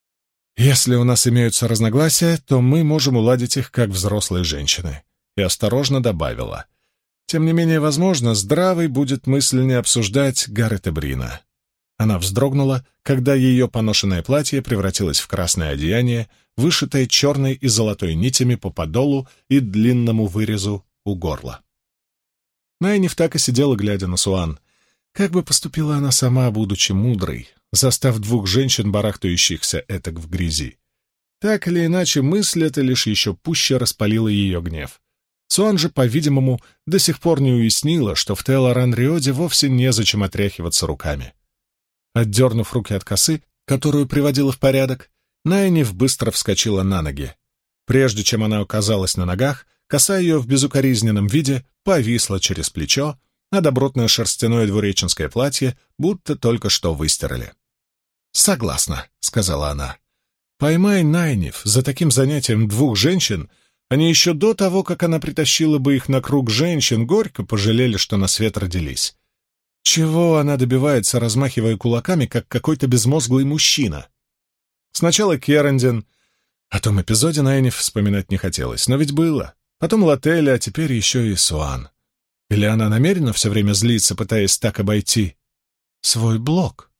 «Если у нас имеются разногласия, то мы можем уладить их, как взрослые женщины», и осторожно добавила. «Тем не менее, возможно, здравой будет мысль не обсуждать Гаррета Брина». Она вздрогнула, когда ее поношенное платье превратилось в красное одеяние, вышитое черной и золотой нитями по подолу и длинному вырезу у горла. Найниф так и сидела, глядя на Суан. Как бы поступила она сама, будучи мудрой, застав двух женщин, барахтающихся этак в грязи? Так или иначе, мысль эта лишь еще пуще распалила ее гнев. Суан же, по-видимому, до сих пор не уяснила, что в Телоран-Риоде вовсе незачем отряхиваться руками. Отдернув руки от косы, которую приводила в порядок, Найниф быстро вскочила на ноги. Прежде чем она оказалась на ногах, коса ее в безукоризненном виде повисла через плечо, а добротное шерстяное двуреченское платье будто только что выстирали. «Согласна», — сказала она. «Поймай Найниф за таким занятием двух женщин, они еще до того, как она притащила бы их на круг женщин, горько пожалели, что на свет родились. Чего она добивается, размахивая кулаками, как какой-то безмозглый мужчина? Сначала Керандин. О том эпизоде Найниф вспоминать не хотелось, но ведь было. Потом Лотелли, а теперь еще и Суан. Или она намеренно все время злится, пытаясь так обойти свой блок?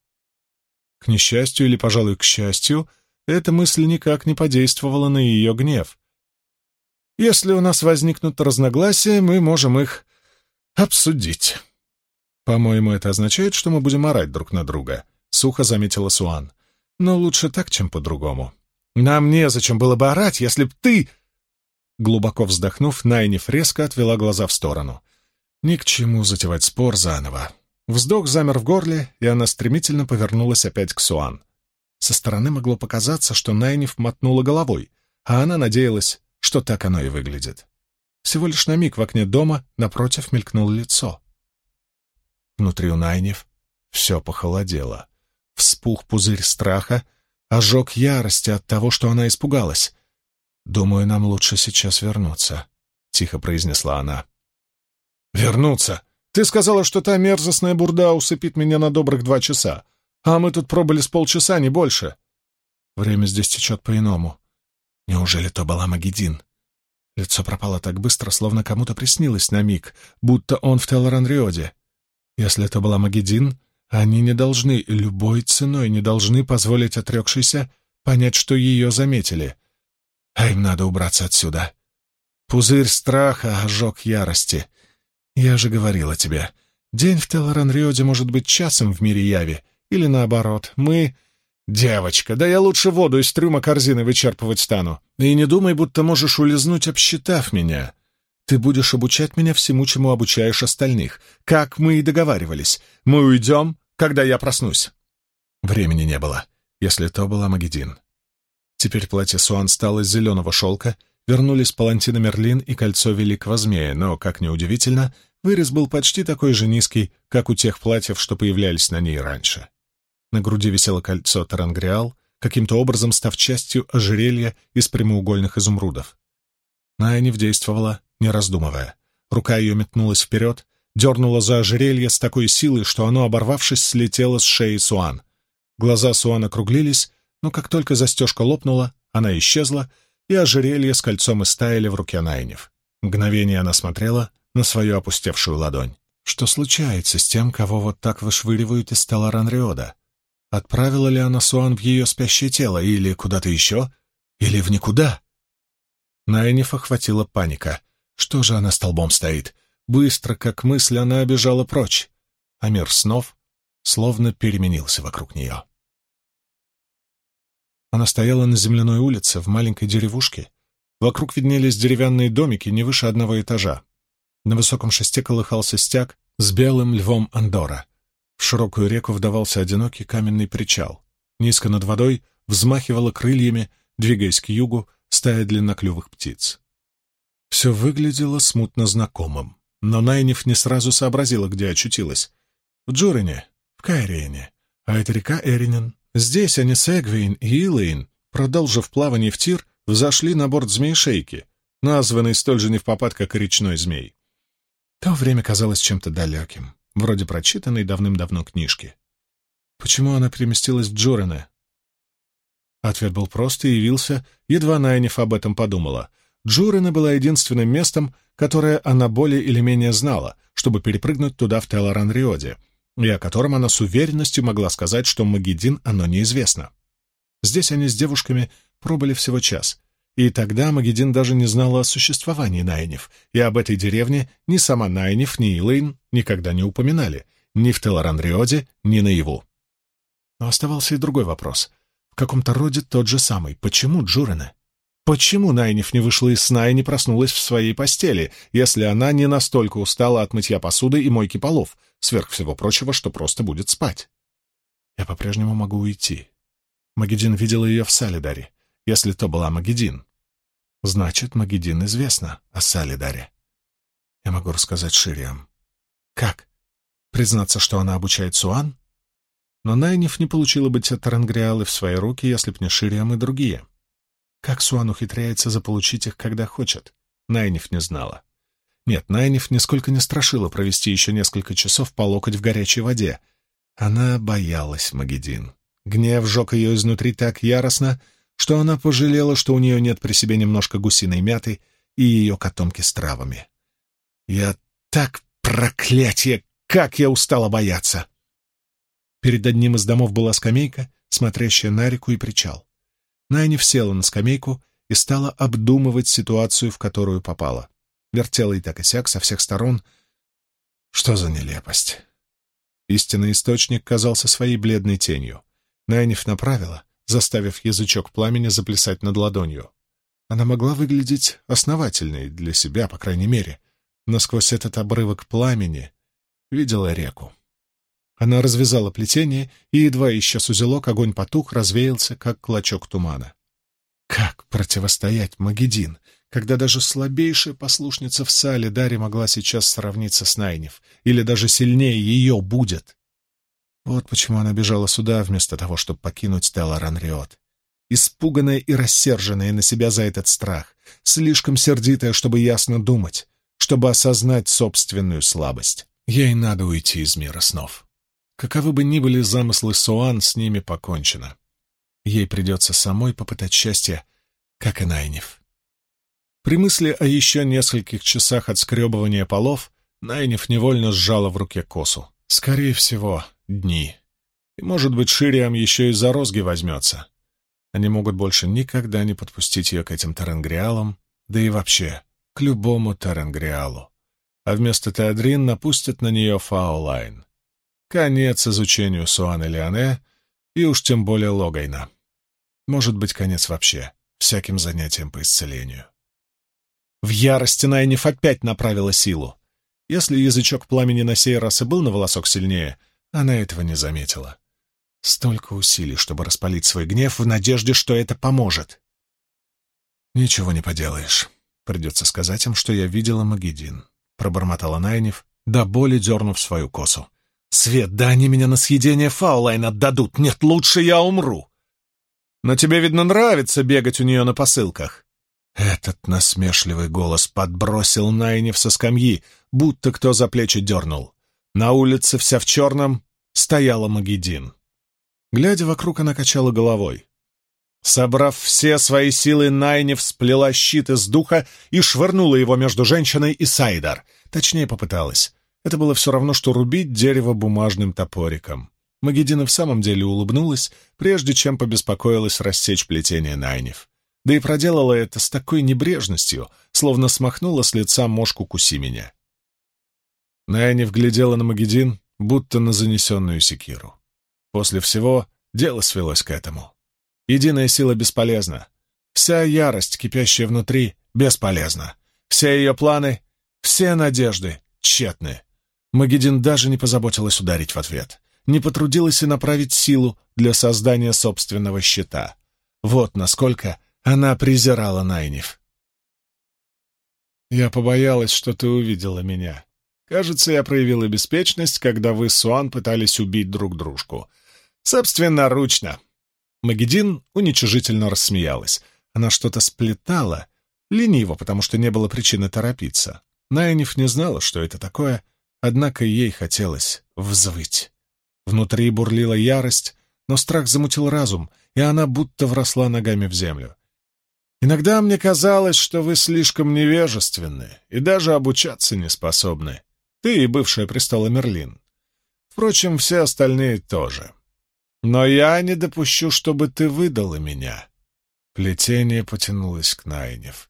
К несчастью или, пожалуй, к счастью, эта мысль никак не подействовала на ее гнев. Если у нас возникнут разногласия, мы можем их обсудить. По-моему, это означает, что мы будем орать друг на друга, — сухо заметила Суан. Но лучше так, чем по-другому. Нам незачем было бы орать, если б ты... Глубоко вздохнув, Найниф резко отвела глаза в сторону. Ни к чему затевать спор заново. Вздох замер в горле, и она стремительно повернулась опять к Суан. Со стороны могло показаться, что Найниф мотнула головой, а она надеялась, что так оно и выглядит. Всего лишь на миг в окне дома напротив мелькнуло лицо. Внутри у Найниф все похолодело. Вспух пузырь страха, ожог ярости от того, что она испугалась. «Думаю, нам лучше сейчас вернуться», — тихо произнесла она. «Вернуться? Ты сказала, что та мерзостная бурда усыпит меня на добрых 2 часа, а мы тут пробыли с полчаса, не больше». «Время здесь течет по-иному. Неужели то была Магеддин?» Лицо пропало так быстро, словно кому-то приснилось на миг, будто он в Телоран-Риоде. Если это была Магеддин, они не должны, любой ценой не должны позволить отрекшейся понять, что ее заметили. А им надо убраться отсюда. Пузырь страха, ожог ярости. Я же говорила тебе, день в Телоран-Риоде может быть часом в мире яви, или наоборот, мы... «Девочка, да я лучше воду из трюма корзины вычерпывать стану. И не думай, будто можешь улизнуть, обсчитав меня. Ты будешь обучать меня всему, чему обучаешь остальных, как мы и договаривались. Мы уйдем, когда я проснусь». Времени не было, если то была Магеддин. Теперь платье Суан стало из зеленого шелка, вернулись палантина Мерлин и кольцо великого змея, но, как ни удивительно, вырез был почти такой же низкий, как у тех платьев, что появлялись на ней раньше. На груди висело кольцо Тарангриал, каким-то образом став частью ожерелья из прямоугольных изумрудов. Найниф действовала, не раздумывая. Рука ее метнулась вперед, дернула за ожерелье с такой силой, что оно, оборвавшись, слетело с шеи Суан. Глаза Суан округлились, но как только застежка лопнула, она исчезла, и ожерелье с кольцом истаяли в руке Найниф. Мгновение она смотрела на свою опустевшую ладонь. Что случается с тем, кого вот так вышвыривают из Телларанриода? Отправила ли она Суан в ее спящее тело, или куда-то еще, или в никуда? Найниф охватила паника. Что же она столбом стоит? Быстро, как мысль, она бежала прочь, а мир снов словно переменился вокруг нее. Она стояла на земляной улице в маленькой деревушке. Вокруг виднелись деревянные домики не выше одного этажа. На высоком шесте колыхался стяг с белым львом Андора. В широкую реку вдавался одинокий каменный причал. Низко над водой взмахивала крыльями, двигаясь к югу, стая длинноклювых птиц. Все выглядело смутно знакомым, но Найниф не сразу сообразила, где очутилась. В Джурине, в Кайриене, а это река Эринен. Здесь они с Эгвейн и Илэйн, продолжив плавание в Тир, взошли на борт змеи-шейки, названный столь же невпопад, как и речной змей. То время казалось чем-то далеким, вроде прочитанной давным-давно книжки. Почему она переместилась в Джурине? Ответ был прост и явился, едва Найниф об этом подумала. Джурина была единственным местом, которое она более или менее знала, чтобы перепрыгнуть туда в Телларанриоде, и о котором она с уверенностью могла сказать, что Магедин оно неизвестно. Здесь они с девушками пробыли всего час, и тогда Магедин даже не знала о существовании Найниф, и об этой деревне ни сама Найниф, ни Илэйн никогда не упоминали, ни в Телларанриоде, ни наяву. Но оставался и другой вопрос. В каком-то роде тот же самый. Почему Джурина? Почему Найниф не вышла из сна и не проснулась в своей постели, если она не настолько устала от мытья посуды и мойки полов, сверх всего прочего, что просто будет спать? Я по-прежнему могу уйти. Магедин видела ее в Салидаре. Если то была Магедин, значит, Магедин известно о Салидаре. Я могу рассказать Шириам. Как? Признаться, что она обучает Суан? Но Найниф не получила бы те Тарангриалы в свои руки, если б не Шириам и другие. Как Суан ухитряется заполучить их, когда хочет? Найниф не знала. Нет, Найниф нисколько не страшила провести еще несколько часов по локоть в горячей воде. Она боялась Магедин. Гнев жег ее изнутри так яростно, что она пожалела, что у нее нет при себе немножко гусиной мяты и ее котомки с травами. Проклятие, как я устала бояться! Перед одним из домов была скамейка, смотрящая на реку и причал. Найниф села на скамейку и стала обдумывать ситуацию, в которую попала. Вертела и так и сяк со всех сторон. Что за нелепость! Истинный источник казался своей бледной тенью. Найниф направила, заставив язычок пламени заплясать над ладонью. Она могла выглядеть основательной, для себя, по крайней мере, но сквозь этот обрывок пламени видела реку. Она развязала плетение, и, едва исчез узелок, огонь потух, развеялся, как клочок тумана. Как противостоять Магедин, когда даже слабейшая послушница в Салидаре могла сейчас сравниться с Найниф, или даже сильнее ее будет? Вот почему она бежала сюда, вместо того, чтобы покинуть Телларанриод. Испуганная и рассерженная на себя за этот страх, слишком сердитая, чтобы ясно думать, чтобы осознать собственную слабость. Ей надо уйти из мира снов. Каковы бы ни были замыслы Суан, с ними покончено. Ей придется самой попытать счастье, как и Найниф. При мысли о еще нескольких часах отскребывания полов Найниф невольно сжала в руке косу. Скорее всего, дни. И, может быть, Шириам еще и за розги возьмется. Они могут больше никогда не подпустить ее к этим Тарангриалам, да и вообще к любому Тарангриалу. А вместо Теодрин напустят на нее Фаолайн. Конец изучению Суан и Лиане, и уж тем более Логайна. Может быть, конец вообще всяким занятиям по исцелению. В ярости Найниф опять направила силу. Если язычок пламени на сей раз и был на волосок сильнее, она этого не заметила. Столько усилий, чтобы распалить свой гнев в надежде, что это поможет. «Ничего не поделаешь. Придется сказать им, что я видела Магедин», — пробормотала Найниф, до боли дернув свою косу. «Свет, да они меня на съедение Фаолайн отдадут! Нет, лучше я умру!» «Но тебе, видно, нравится бегать у нее на посылках!» Этот насмешливый голос подбросил Найниф со скамьи, будто кто за плечи дернул. На улице, вся в черном, стояла Магедин. Глядя вокруг, она качала головой. Собрав все свои силы, Найниф сплела щит из духа и швырнула его между женщиной и Сайдар. Точнее, попыталась. Это было все равно, что рубить дерево бумажным топориком. Магедин в самом деле улыбнулась, прежде чем побеспокоилась рассечь плетение Найниф. Да и проделала это с такой небрежностью, словно смахнула с лица мошку «Куси меня». Найниф глядела на Магедин, будто на занесенную секиру. После всего дело свелось к этому. Единая сила бесполезна. Вся ярость, кипящая внутри, бесполезна. Все ее планы, все надежды тщетны. Магедин даже не позаботилась ударить в ответ. Не потрудилась и направить силу для создания собственного щита. Вот насколько она презирала Найниф. «Я побоялась, что ты увидела меня. Кажется, я проявила беспечность, когда вы с Суан пытались убить друг дружку. Собственноручно». Магедин уничижительно рассмеялась. Она что-то сплетала, лениво, потому что не было причины торопиться. Найниф не знала, что это такое, однако ей хотелось взвыть. Внутри бурлила ярость, но страх замутил разум, и она будто вросла ногами в землю. «Иногда мне казалось, что вы слишком невежественны и даже обучаться не способны. Ты и бывшая престола Мерлин. Впрочем, все остальные тоже. Но я не допущу, чтобы ты выдала меня». Плетение потянулось к Найниф.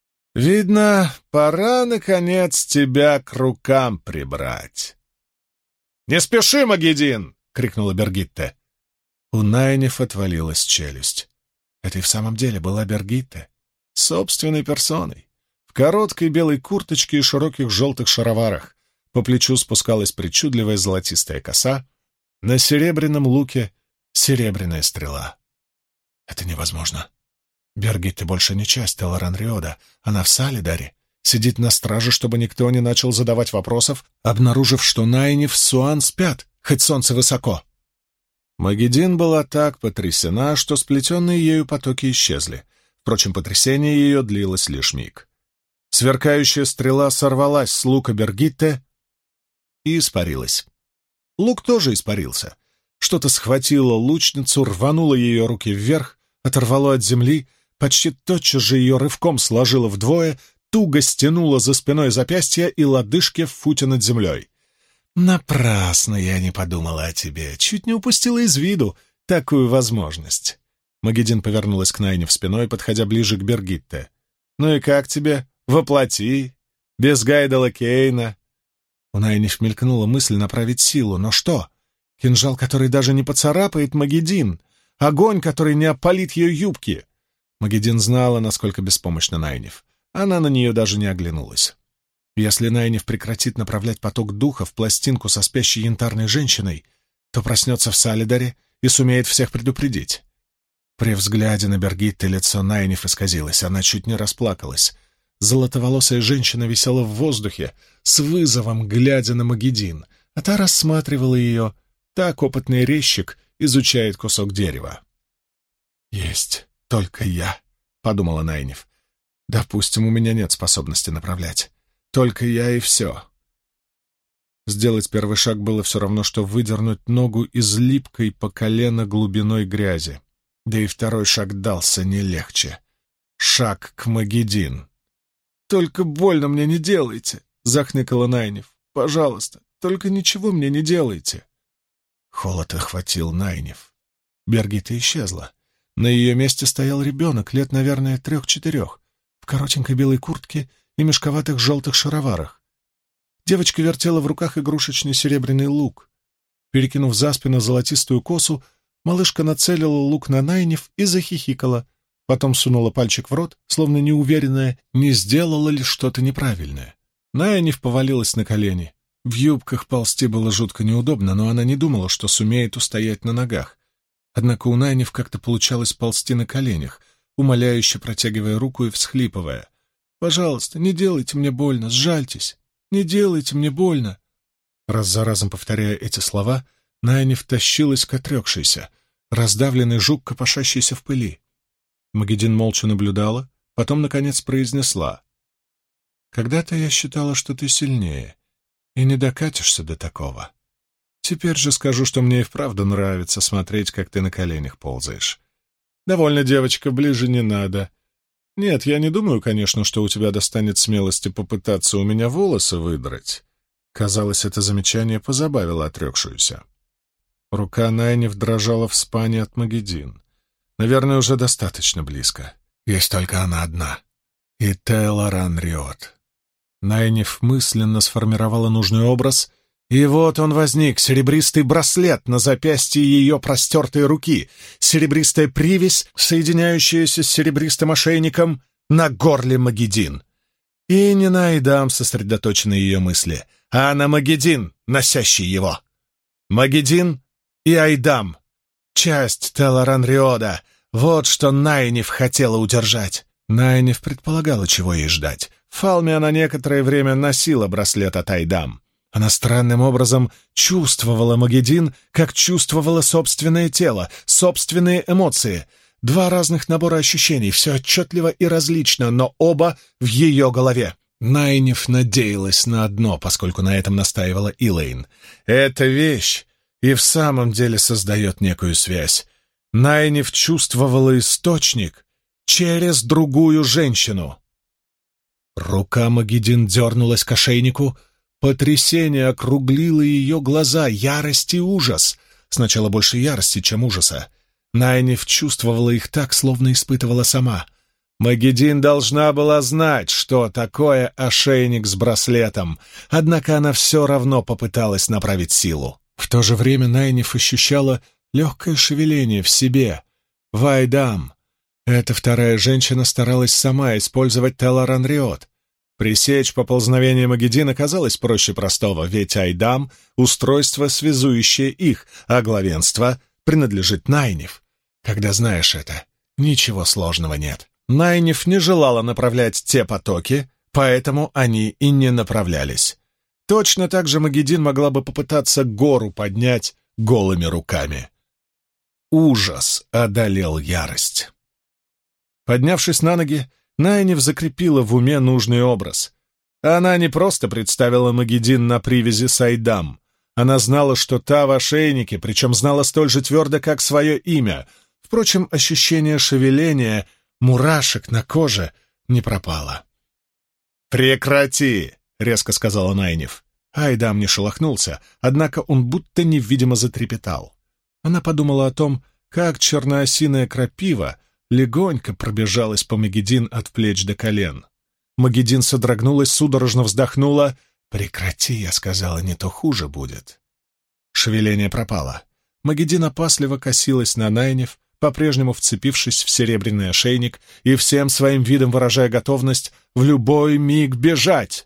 «Видно, пора, наконец, тебя к рукам прибрать». «Не спеши, Магедин!» — крикнула Бергитте. У Найниф отвалилась челюсть. Это и в самом деле была Бергитте, собственной персоной, в короткой белой курточке и широких желтых шароварах. По плечу спускалась причудливая золотистая коса, на серебряном луке серебряная стрела. Это невозможно. Бергитте больше не часть Телларан-Риода, она в Салидаре, сидит на страже, чтобы никто не начал задавать вопросов, обнаружив, что Найниф с Суан спят, хоть солнце высоко. Магедин была так потрясена, что сплетенные ею потоки исчезли. Впрочем, потрясение ее длилось лишь миг. Сверкающая стрела сорвалась с лука Бергитте и испарилась. Лук тоже испарился. Что-то схватило лучницу, рвануло ее руки вверх, оторвало от земли, почти тотчас же ее рывком сложило вдвое, туго стянуло за спиной запястья и лодыжки в футе над землей. «Напрасно я не подумала о тебе, чуть не упустила из виду такую возможность». Магедин повернулась к Найниф спиной, подходя ближе к Бергитте. «Ну и как тебе? Воплоти? Без Гайдала Кейна?» У Найниф мелькнула мысль направить силу, но что? Кинжал, который даже не поцарапает Магедин, огонь, который не опалит ее юбки. Магедин знала, насколько беспомощна Найниф. Она на нее даже не оглянулась. Если Найниф прекратит направлять поток духа в пластинку со спящей янтарной женщиной, то проснется в Салидаре и сумеет всех предупредить. При взгляде на Бергитте лицо Найниф исказилось, она чуть не расплакалась. Золотоволосая женщина висела в воздухе, с вызовом глядя на Магедин, а та рассматривала ее, так опытный резчик изучает кусок дерева. «Есть только я», — подумала Найниф. «Допустим, у меня нет способности направлять. Только я и все». Сделать первый шаг было все равно, что выдернуть ногу из липкой по колено глубиной грязи. Да и второй шаг дался не легче. Шаг к Магедин. «Только больно мне не делайте», — захныкала Найниф. «Пожалуйста, только ничего мне не делайте». Холод охватил Найниф. Бергитта исчезла. На ее месте стоял ребенок, лет, наверное, 3-4, в коротенькой белой куртке и мешковатых желтых шароварах. Девочка вертела в руках игрушечный серебряный лук. Перекинув за спину золотистую косу, малышка нацелила лук на Найниф и захихикала, потом сунула пальчик в рот, словно неуверенная, не сделала ли что-то неправильное. Найниф повалилась на колени. В юбках ползти было жутко неудобно, но она не думала, что сумеет устоять на ногах. Однако у Найниф как-то получалось ползти на коленях, умоляюще протягивая руку и всхлипывая. «Пожалуйста, не делайте мне больно, сжальтесь, не делайте мне больно». Раз за разом повторяя эти слова, Найниф тащилась к отрекшейся, раздавленный жук, копошащийся в пыли. Магедин молча наблюдала, потом, наконец, произнесла: «Когда-то я считала, что ты сильнее, и не докатишься до такого. Теперь же скажу, что мне и вправду нравится смотреть, как ты на коленях ползаешь. Довольно, девочка, ближе не надо. Нет, я не думаю, конечно, что у тебя достанет смелости попытаться у меня волосы выдрать». Казалось, это замечание позабавило отрекшуюся. Рука Найниф дрожала в спане от Магедин. Наверное, уже достаточно близко. Есть только она одна. И Телоран Риот. Найниф мысленно сформировала нужный образ, и вот он возник, серебристый браслет на запястье ее простертой руки, серебристая привязь, соединяющаяся с серебристым ошейником на горле Магедин. И не на Айдам сосредоточены ее мысли, а на Магедин, носящий его. Магедин и Айдам. Часть Телоран Риода. Вот что Найниф хотела удержать. Найниф предполагала, чего ей ждать. В Фалме она некоторое время носила браслет от Айдам. Она странным образом чувствовала Магедин, как чувствовала собственное тело, собственные эмоции. Два разных набора ощущений, все отчетливо и различно, но оба в ее голове. Найниф надеялась на одно, поскольку на этом настаивала Илэйн. Эта вещь и в самом деле создает некую связь. Найниф чувствовала источник через другую женщину. Рука Магедин дернулась к ошейнику. Потрясение округлило ее глаза, ярость и ужас. Сначала больше ярости, чем ужаса. Найниф чувствовала их так, словно испытывала сама. Магедин должна была знать, что такое ошейник с браслетом, однако она все равно попыталась направить силу. В то же время Найниф ощущала легкое шевеление в себе. Вайдам. Эта вторая женщина старалась сама использовать Телоран Риот. Пресечь поползновение Магедин оказалось проще простого, ведь Айдам — устройство, связующее их, а главенство принадлежит Найниф. Когда знаешь это, ничего сложного нет. Найниф не желала направлять те потоки, поэтому они и не направлялись. Точно так же Магедин могла бы попытаться гору поднять голыми руками. Ужас одолел ярость. Поднявшись на ноги, Найниф закрепила в уме нужный образ. Она не просто представила Магедин на привязи с Айдам. Она знала, что та в ошейнике, причем знала столь же твердо, как свое имя. Впрочем, ощущение шевеления, мурашек на коже не пропало. «Прекрати!» — резко сказала Найниф. Айдам не шелохнулся, однако он будто невидимо затрепетал. Она подумала о том, как черноосиная крапива легонько пробежалась по Магедин от плеч до колен. Магедин содрогнулась, судорожно вздохнула. «Прекрати», — я сказала, — «не то хуже будет». Шевеление пропало. Магедин опасливо косилась на Найниф, по-прежнему вцепившись в серебряный ошейник и всем своим видом выражая готовность в любой миг бежать.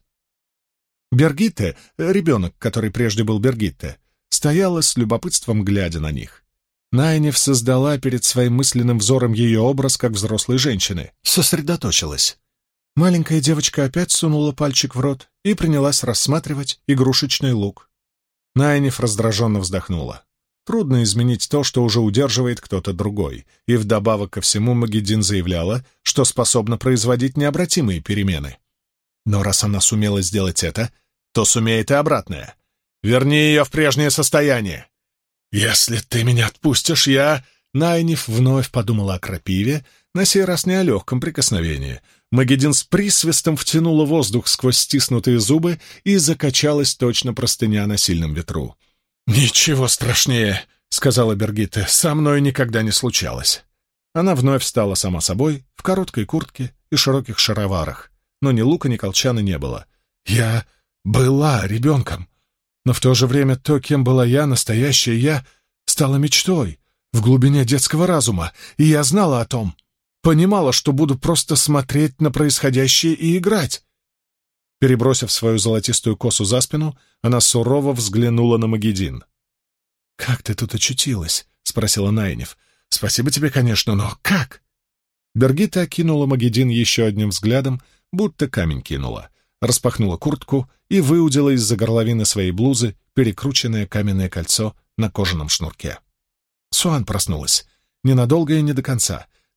Бергитте, ребенок, который прежде был Бергитте, стояла с любопытством, глядя на них. Найниф создала перед своим мысленным взором ее образ как взрослой женщины, сосредоточилась. Маленькая девочка опять сунула пальчик в рот и принялась рассматривать игрушечный лук. Найниф раздраженно вздохнула. Трудно изменить то, что уже удерживает кто-то другой, и вдобавок ко всему Магедин заявляла, что способна производить необратимые перемены. Но раз она сумела сделать это, то сумеет и обратное. Верни ее в прежнее состояние. «Если ты меня отпустишь, я...» Найниф вновь подумала о крапиве, на сей раз не о легком прикосновении. Магедин с присвистом втянула воздух сквозь стиснутые зубы и закачалась точно простыня на сильном ветру. «Ничего страшнее», — сказала Бергитте, — «со мной никогда не случалось». Она вновь стала сама собой, в короткой куртке и широких шароварах, но ни лука, ни колчана не было. «Я была ребенком, но в то же время то, кем была я, настоящая я, стала мечтой в глубине детского разума, и я знала о том, понимала, что буду просто смотреть на происходящее и играть». Перебросив свою золотистую косу за спину, она сурово взглянула на Магедин. «Как ты тут очутилась?» — спросила Найниф. «Спасибо тебе, конечно, но как?» Бергитта окинула Магедин еще одним взглядом, будто камень кинула, распахнула куртку и выудила из-за горловины своей блузы перекрученное каменное кольцо на кожаном шнурке. Суан проснулась. Ненадолго и не до конца.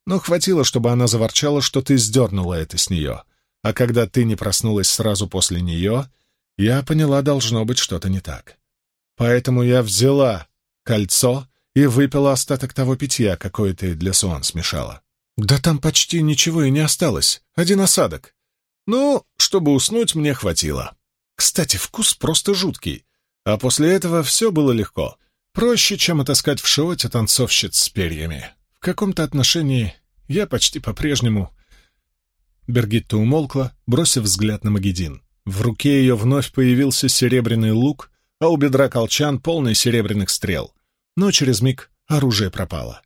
Но хватило, чтобы она заворчала, что ты сдернула это с нее. А когда ты не проснулась сразу после нее, я поняла, должно быть что-то не так. Поэтому я взяла кольцо и выпила остаток того питья, какое ты для Суан смешала. Да там почти ничего и не осталось, один осадок. Ну, чтобы уснуть, мне хватило. Кстати, вкус просто жуткий. А после этого все было легко. Проще, чем отыскать в шиоте танцовщиц с перьями. В каком-то отношении я почти по-прежнему... Бергитта умолкла, бросив взгляд на Магедин. В руке ее вновь появился серебряный лук, а у бедра колчан полный серебряных стрел. Но через миг оружие пропало.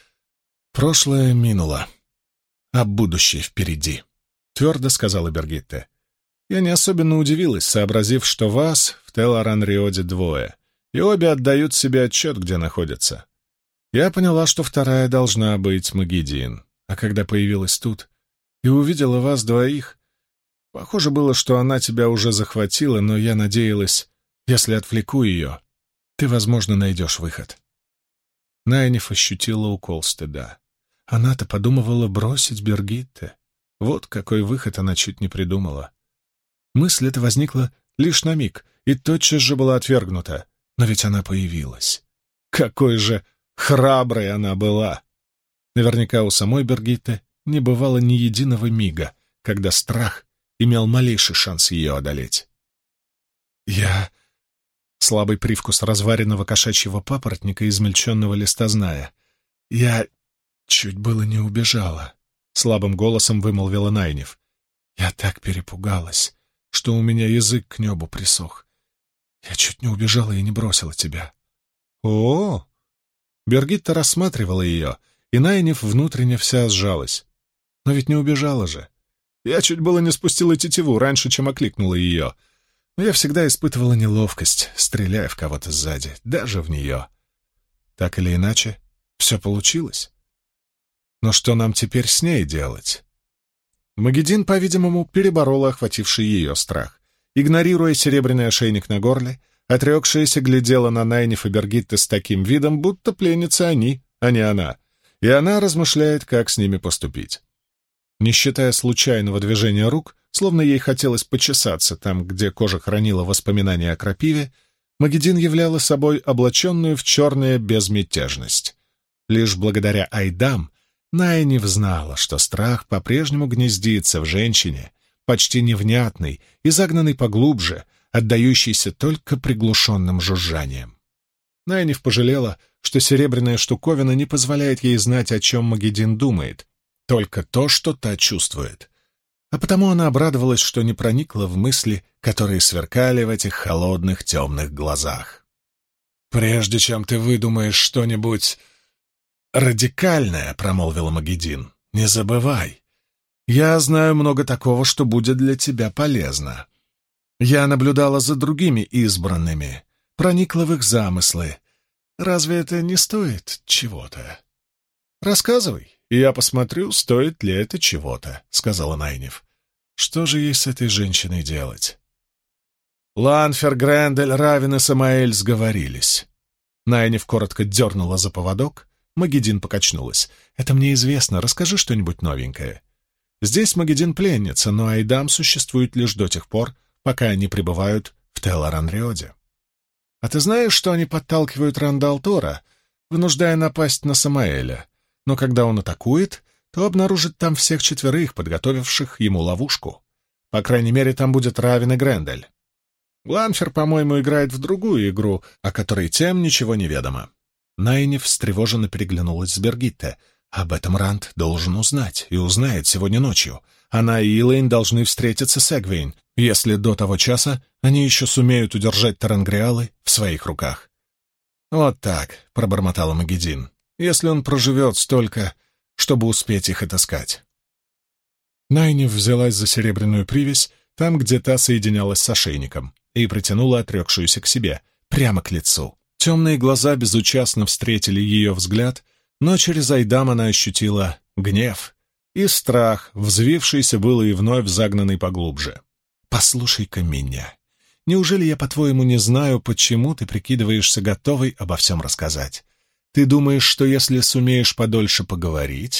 «Прошлое минуло, а будущее впереди», — твердо сказала Бергитта. «Я не особенно удивилась, сообразив, что вас в Тел-Аран-Риоде двое, и обе отдают себе отчет, где находятся. Я поняла, что вторая должна быть Магедин, а когда появилась тут и увидела вас двоих, похоже было, что она тебя уже захватила, но я надеялась, если отвлеку ее, ты, возможно, найдешь выход». Найниф ощутила укол стыда. Она-то подумывала бросить Бергитте. Вот какой выход она чуть не придумала. Мысль эта возникла лишь на миг и тотчас же была отвергнута. Но ведь она появилась. Какой же храброй она была! Наверняка у самой Бергитты не бывало ни единого мига, когда страх имел малейший шанс ее одолеть. «Я...» Слабый привкус разваренного кошачьего папоротника и измельченного листозная. «Я чуть было не убежала», — слабым голосом вымолвила Найниф. «Я так перепугалась, что у меня язык к небу присох. Я чуть не убежала и не бросила тебя». «О-о-о!» Бергитта рассматривала ее, и Найниф внутренне вся сжалась. «Но ведь не убежала же. Я чуть было не спустила тетиву раньше, чем окликнула ее. Но я всегда испытывала неловкость, стреляя в кого-то сзади, даже в нее. Так или иначе, все получилось. Но что нам теперь с ней делать?» Магедин, по-видимому, переборола охвативший ее страх. Игнорируя серебряный ошейник на горле, отрекшаяся глядела на Найниф и Бергитте с таким видом, будто пленницы они, а не она, и она размышляет, как с ними поступить. Не считая случайного движения рук, словно ей хотелось почесаться там, где кожа хранила воспоминания о крапиве, Магедин являла собой облаченную в черное безмятежность. Лишь благодаря Айдам Найниф знала, что страх по-прежнему гнездится в женщине, почти невнятный и загнанный поглубже, отдающийся только приглушенным жужжанием. Найниф пожалела, что серебряная штуковина не позволяет ей знать, о чем Магедин думает, только то, что та чувствует. А потому она обрадовалась, что не проникла в мысли, которые сверкали в этих холодных темных глазах. «Прежде чем ты выдумаешь что-нибудь радикальное, — промолвила Магедин, — не забывай. Я знаю много такого, что будет для тебя полезно. Я наблюдала за другими избранными, проникла в их замыслы. Разве это не стоит чего-то? Рассказывай, и я посмотрю, стоит ли это чего-то, — сказала Найниф. Что же ей с этой женщиной делать? Ланфер, Грендель, Равен и Самаэль сговорились. Найниф коротко дернула за поводок, Магедин покачнулась. «Это мне известно, расскажи что-нибудь новенькое». Здесь Магедин пленница, но Айдам существует лишь до тех пор, пока они пребывают в Тел-Аран-Риоде. А ты знаешь, что они подталкивают Рандалтора, вынуждая напасть на Самаэля, но когда он атакует, то обнаружит там всех четверых, подготовивших ему ловушку. По крайней мере, там будет Равен и Грендель. Ланфер, по-моему, играет в другую игру, о которой тем ничего не ведомо. Найниф встревоженно переглянулась с Бергитте. Об этом Ранд должен узнать, и узнает сегодня ночью. Она и Элэйн должны встретиться с Эгвейн, если до того часа они еще сумеют удержать Тарангриалы в своих руках. «Вот так», — пробормотала Магедин, — «если он проживет столько, чтобы успеть их отыскать». Найниф взялась за серебряную привязь, там, где та соединялась с ошейником, и притянула отрекшуюся к себе, прямо к лицу. Темные глаза безучастно встретили ее взгляд, но через Айдам она ощутила гнев и страх, взвившийся было и вновь загнанный поглубже. «Послушай-ка меня. Неужели я, по-твоему, не знаю, почему ты прикидываешься готовой обо всем рассказать? Ты думаешь, что если сумеешь подольше поговорить,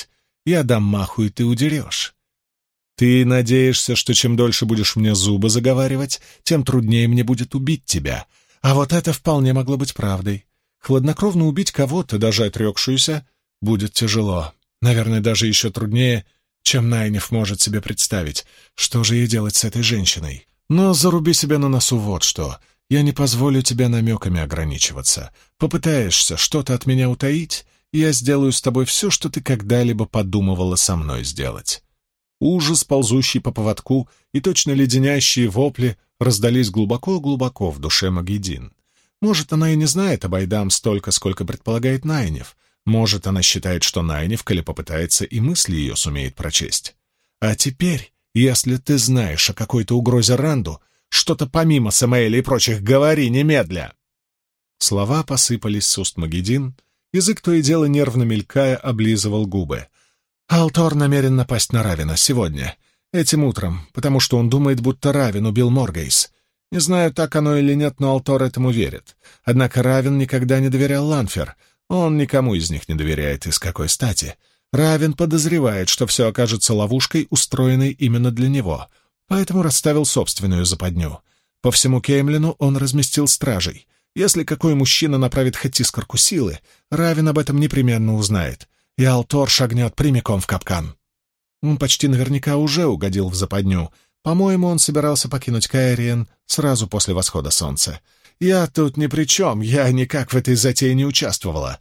я дам маху, и ты удерешь. Ты надеешься, что чем дольше будешь мне зубы заговаривать, тем труднее мне будет убить тебя. А вот это вполне могло быть правдой. Хладнокровно убить кого-то, даже отрекшуюся, будет тяжело. Наверное, даже еще труднее, чем Найниф может себе представить. Что же ей делать с этой женщиной? Но заруби себе на носу вот что. Я не позволю тебе намеками ограничиваться. Попытаешься что-то от меня утаить, и я сделаю с тобой все, что ты когда-либо подумывала со мной сделать. Ужас, ползущий по поводку, и точно леденящие вопли раздались глубоко-глубоко в душе Магеддин. Может, она и не знает об Айдам столько, сколько предполагает Найниф. Может, она считает, что Найниф, коли попытается, и мысли ее сумеет прочесть. А теперь, если ты знаешь о какой-то угрозе Ранду, что-то помимо Самаэля и прочих, говори немедля!» Слова посыпались с уст Магеддин, язык то и дело нервно мелькая облизывал губы. «Алтор намерен напасть на Равина сегодня, этим утром, потому что он думает, будто Равин убил Моргейс. Не знаю, так оно или нет, но Алтор этому верит. Однако Равин никогда не доверял Ланфер. Он никому из них не доверяет, и с какой стати? Равин подозревает, что все окажется ловушкой, устроенной именно для него, поэтому расставил собственную западню. По всему Кеймлину он разместил стражей. Если какой мужчина направит хоть искорку силы, Равин об этом непременно узнает, и Алтор шагнет прямиком в капкан. Он почти наверняка уже угодил в западню. По-моему, он собирался покинуть Каэриен сразу после восхода солнца. Я тут ни при чем, я никак в этой затее не участвовала.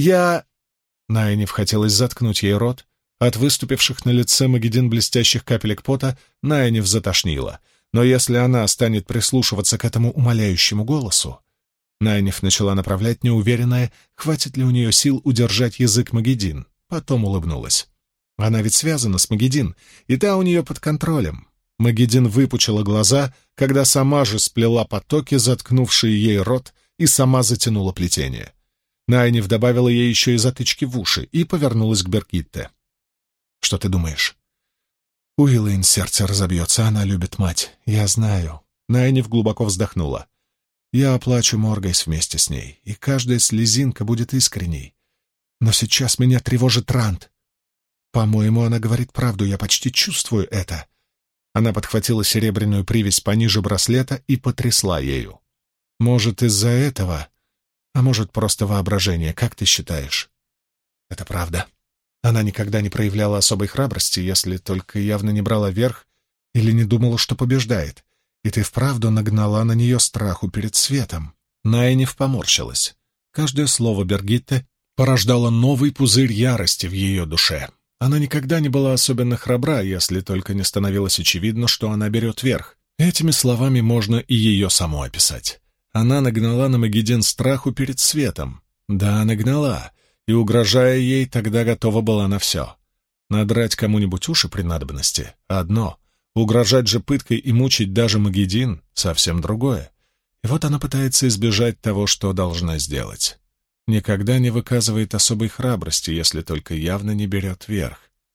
Найниф хотелось заткнуть ей рот. От выступивших на лице Магеддин блестящих капелек пота Найниф затошнило. Но если она станет прислушиваться к этому умоляющему голосу... Найниф начала направлять, неуверенная, хватит ли у нее сил удержать язык Магеддин. Потом улыбнулась. Она ведь связана с Магеддин, и та у нее под контролем. Магеддин выпучила глаза, когда сама же сплела потоки, заткнувшие ей рот, и сама затянула плетение. Найниф добавила ей еще и затычки в уши и повернулась к Бергитте. «Что ты думаешь?» «У Илэйн сердце разобьется, она любит мать. Я знаю». Найниф глубоко вздохнула. «Я оплачу Моргейс вместе с ней, и каждая слезинка будет искренней. Но сейчас меня тревожит Ранд. По-моему, она говорит правду, я почти чувствую это». Она подхватила серебряную привязь пониже браслета и потрясла ею. «Может, из-за этого, а может, просто воображение, как ты считаешь?» «Это правда. Она никогда не проявляла особой храбрости, если только явно не брала верх или не думала, что побеждает. И ты вправду нагнала на нее страху перед светом». Найниф поморщилась. Каждое слово Бергитте порождало новый пузырь ярости в ее душе. Она никогда не была особенно храбра, если только не становилось очевидно, что она берет верх. Этими словами можно и ее саму описать. Она нагнала на Магеддин страху перед светом. Да, нагнала, и, угрожая ей, тогда готова была на все. Надрать кому-нибудь уши при надобности — одно. Угрожать же пыткой и мучить даже Магеддин — совсем другое. И вот она пытается избежать того, что должна сделать. Никогда не выказывает особой храбрости, если только явно не берет верх.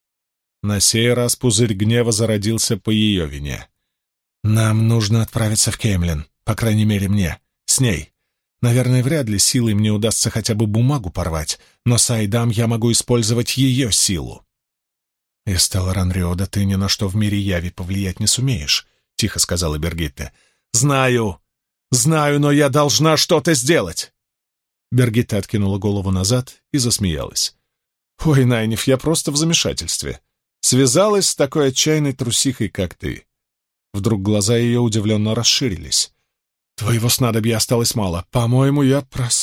На сей раз пузырь гнева зародился по ее вине. «Нам нужно отправиться в Кеймлин, по крайней мере мне, с ней. Наверное, вряд ли силой мне удастся хотя бы бумагу порвать, но с Айдам я могу использовать ее силу». «Эстелла Ранриода, ты ни на что в мире яви повлиять не сумеешь», — тихо сказала Бергитте. «Знаю, но я должна что-то сделать!» Бергитта откинула голову назад и засмеялась. «Ой, Найниф, я просто в замешательстве. Связалась с такой отчаянной трусихой, как ты». Вдруг глаза ее удивленно расширились. «Твоего снадобья осталось мало. По-моему, я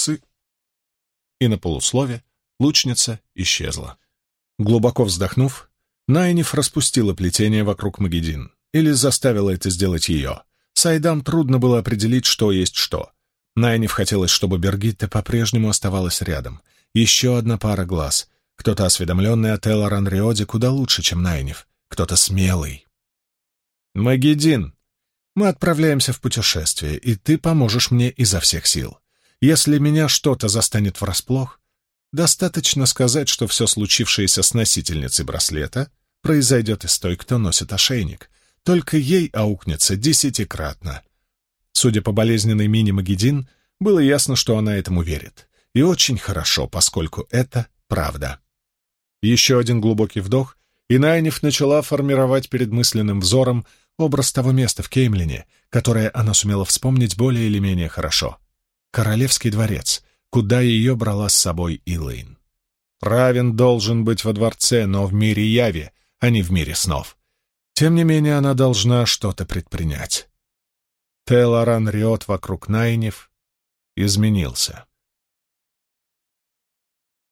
И на полуслове лучница исчезла. Глубоко вздохнув, Найниф распустила плетение вокруг Магеддин, или заставила это сделать ее. С Айдам трудно было определить, что есть что. Найниф хотелось, чтобы Бергитта по-прежнему оставалась рядом. Еще одна пара глаз. Кто-то осведомленный о Телла Ранриоде куда лучше, чем Найниф. Кто-то смелый. «Магеддин, мы отправляемся в путешествие, и ты поможешь мне изо всех сил. Если меня что-то застанет врасплох, достаточно сказать, что все случившееся с носительницей браслета произойдет из той, кто носит ошейник. Только ей аукнется 10-кратно». Судя по болезненной мине Магеддин, было ясно, что она этому верит. И очень хорошо, поскольку это правда. Еще один глубокий вдох, и Найниф начала формировать перед мысленным взором образ того места в Кеймлине, которое она сумела вспомнить более или менее хорошо. Королевский дворец, куда ее брала с собой Илэйн. Равен должен быть во дворце, но в мире яви, а не в мире снов. Тем не менее, она должна что-то предпринять. Телоран Риот вокруг Найниф изменился.